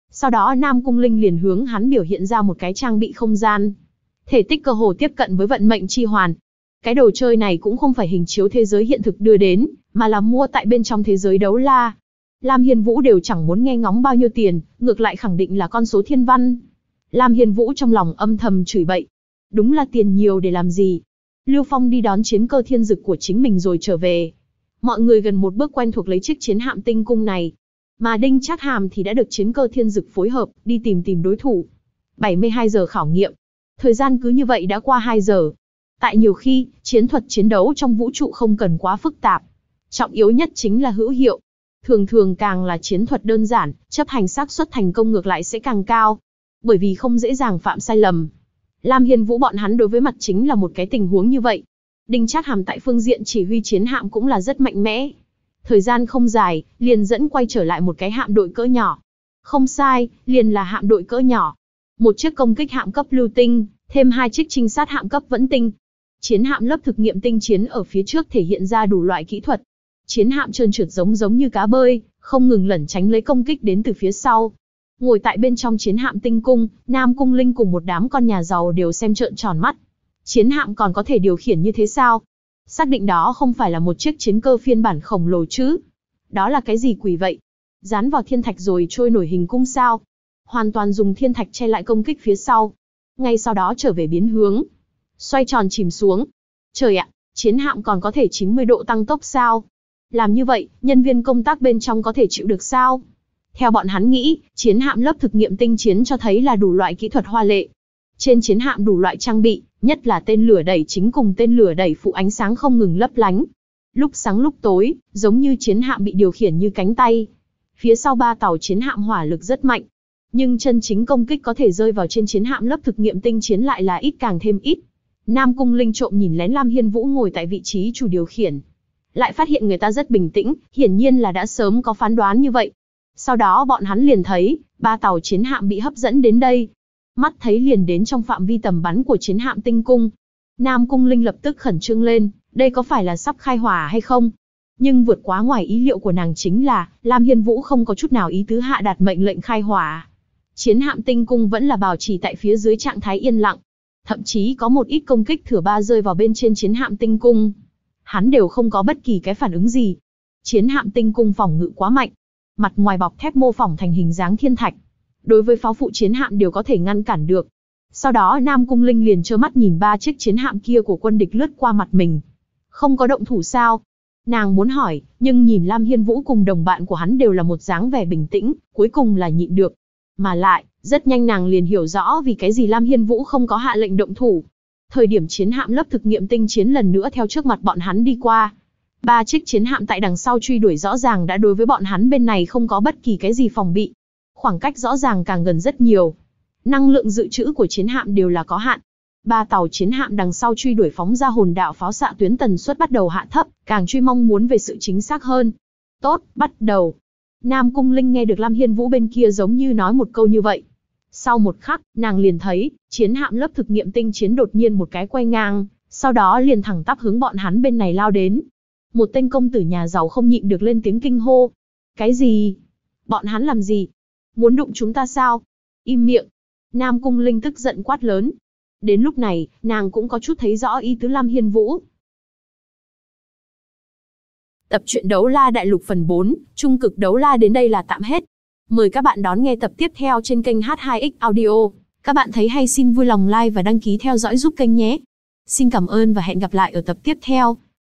Sau đó Nam Cung Linh liền hướng hắn biểu hiện ra một cái trang bị không gian. Thể tích cơ hồ tiếp cận với vận mệnh chi hoàn. Cái đồ chơi này cũng không phải hình chiếu thế giới hiện thực đưa đến, mà là mua tại bên trong thế giới đấu la. Lam Hiên Vũ đều chẳng muốn nghe ngóng bao nhiêu tiền, ngược lại khẳng định là con số thiên văn. Lam Hiên Vũ trong lòng âm thầm chửi bậy. Đúng là tiền nhiều để làm gì? Lưu Phong đi đón chiến cơ thiên dực của chính mình rồi trở về. Mọi người gần một bước quen thuộc lấy chiếc chiến hạm tinh cung này. Mà Đinh Trác Hàm thì đã được chiến cơ thiên dực phối hợp, đi tìm đối thủ. 72 giờ khảo nghiệm. Thời gian cứ như vậy đã qua 2 giờ. Tại nhiều khi, chiến thuật chiến đấu trong vũ trụ không cần quá phức tạp. Trọng yếu nhất chính là hữu hiệu. Thường càng là chiến thuật đơn giản, chấp hành xác suất thành công ngược lại sẽ càng cao. Bởi vì không dễ dàng phạm sai lầm. Lam Hiên Vũ bọn hắn đối với mặt chính là một cái tình huống như vậy. Đinh Trác Hàm tại phương diện chỉ huy chiến hạm cũng là rất mạnh mẽ. Thời gian không dài, liền dẫn quay trở lại một cái hạm đội cỡ nhỏ. Không sai, liền là hạm đội cỡ nhỏ. Một chiếc công kích hạm cấp lưu tinh, thêm 2 chiếc trinh sát hạm cấp vẫn tinh. Chiến hạm lớp thực nghiệm tinh chiến ở phía trước thể hiện ra đủ loại kỹ thuật. Chiến hạm trơn trượt giống như cá bơi, không ngừng lẩn tránh lấy công kích đến từ phía sau. Ngồi tại bên trong chiến hạm tinh cung, Nam Cung Linh cùng một đám con nhà giàu đều xem trợn tròn mắt. Chiến hạm còn có thể điều khiển như thế sao? Xác định đó không phải là một chiếc chiến cơ phiên bản khổng lồ chứ? Đó là cái gì quỷ vậy? Dán vào thiên thạch rồi trôi nổi hình cung sao? Hoàn toàn dùng thiên thạch che lại công kích phía sau. Ngay sau đó trở về biến hướng. Xoay tròn chìm xuống. Trời ạ, chiến hạm còn có thể 90 độ tăng tốc sao? Làm như vậy, nhân viên công tác bên trong có thể chịu được sao? Theo bọn hắn nghĩ, chiến hạm lớp thực nghiệm tinh chiến cho thấy là đủ loại kỹ thuật hoa lệ. Trên chiến hạm đủ loại trang bị, nhất là tên lửa đẩy chính cùng tên lửa đẩy phụ ánh sáng không ngừng lấp lánh. Lúc sáng lúc tối, giống như chiến hạm bị điều khiển như cánh tay. Phía sau 3 tàu chiến hạm hỏa lực rất mạnh. Nhưng chân chính công kích có thể rơi vào trên chiến hạm lớp thực nghiệm tinh chiến lại là ít càng thêm ít. Nam Cung Linh trộm nhìn lén Lam Hiên Vũ ngồi tại vị trí chủ điều khiển. Lại phát hiện người ta rất bình tĩnh, hiển nhiên là đã sớm có phán đoán như vậy. Sau đó bọn hắn liền thấy, 3 tàu chiến hạm bị hấp dẫn đến đây. Mắt thấy liền đến trong phạm vi tầm bắn của chiến hạm tinh cung. Nam Cung Linh lập tức khẩn trương lên, đây có phải là sắp khai hỏa hay không? Nhưng vượt quá ngoài ý liệu của nàng chính là, Lam Hiên Vũ không có chút nào ý tứ hạ đạt mệnh lệnh khai hỏa. Chiến hạm tinh cung vẫn là bảo trì tại phía dưới trạng thái yên lặng. Thậm chí có một ít công kích thừa ba rơi vào bên trên chiến hạm tinh cung. Hắn đều không có bất kỳ cái phản ứng gì. Chiến hạm tinh cung phòng ngự quá mạnh. Mặt ngoài bọc thép mô phỏng thành hình dáng thiên thạch. Đối với pháo phụ chiến hạm đều có thể ngăn cản được. Sau đó Nam Cung Linh liền trơ mắt nhìn 3 chiếc chiến hạm kia của quân địch lướt qua mặt mình. Không có động thủ sao? Nàng muốn hỏi, nhưng nhìn Lam Hiên Vũ cùng đồng bạn của hắn đều là một dáng vẻ bình tĩnh, cuối cùng là nhịn được. Mà lại, rất nhanh nàng liền hiểu rõ vì cái gì Lam Hiên Vũ không có hạ lệnh động thủ. Thời điểm chiến hạm lớp thực nghiệm tinh chiến lần nữa theo trước mặt bọn hắn đi qua. 3 chiếc chiến hạm tại đằng sau truy đuổi rõ ràng đã đối với bọn hắn bên này không có bất kỳ cái gì phòng bị. Khoảng cách rõ ràng càng gần rất nhiều. Năng lượng dự trữ của chiến hạm đều là có hạn. 3 tàu chiến hạm đằng sau truy đuổi phóng ra hồn đạo pháo xạ tuyến tần suất bắt đầu hạ thấp, càng truy mong muốn về sự chính xác hơn. Tốt, bắt đầu. Nam Cung Linh nghe được Lam Hiên Vũ bên kia giống như nói một câu như vậy. Sau một khắc, nàng liền thấy, chiến hạm lớp thực nghiệm tinh chiến đột nhiên một cái quay ngang, sau đó liền thẳng tắp hướng bọn hắn bên này lao đến. Một tên công tử nhà giàu không nhịn được lên tiếng kinh hô. Cái gì? Bọn hắn làm gì? Muốn đụng chúng ta sao? Im miệng. Nam Cung Linh tức giận quát lớn. Đến lúc này, nàng cũng có chút thấy rõ ý tứ Lam Hiên Vũ. Tập truyện Đấu La Đại Lục phần 4, Trung cực Đấu La đến đây là tạm hết. Mời các bạn đón nghe tập tiếp theo trên kênh H2X Audio. Các bạn thấy hay xin vui lòng like và đăng ký theo dõi giúp kênh nhé. Xin cảm ơn và hẹn gặp lại ở tập tiếp theo.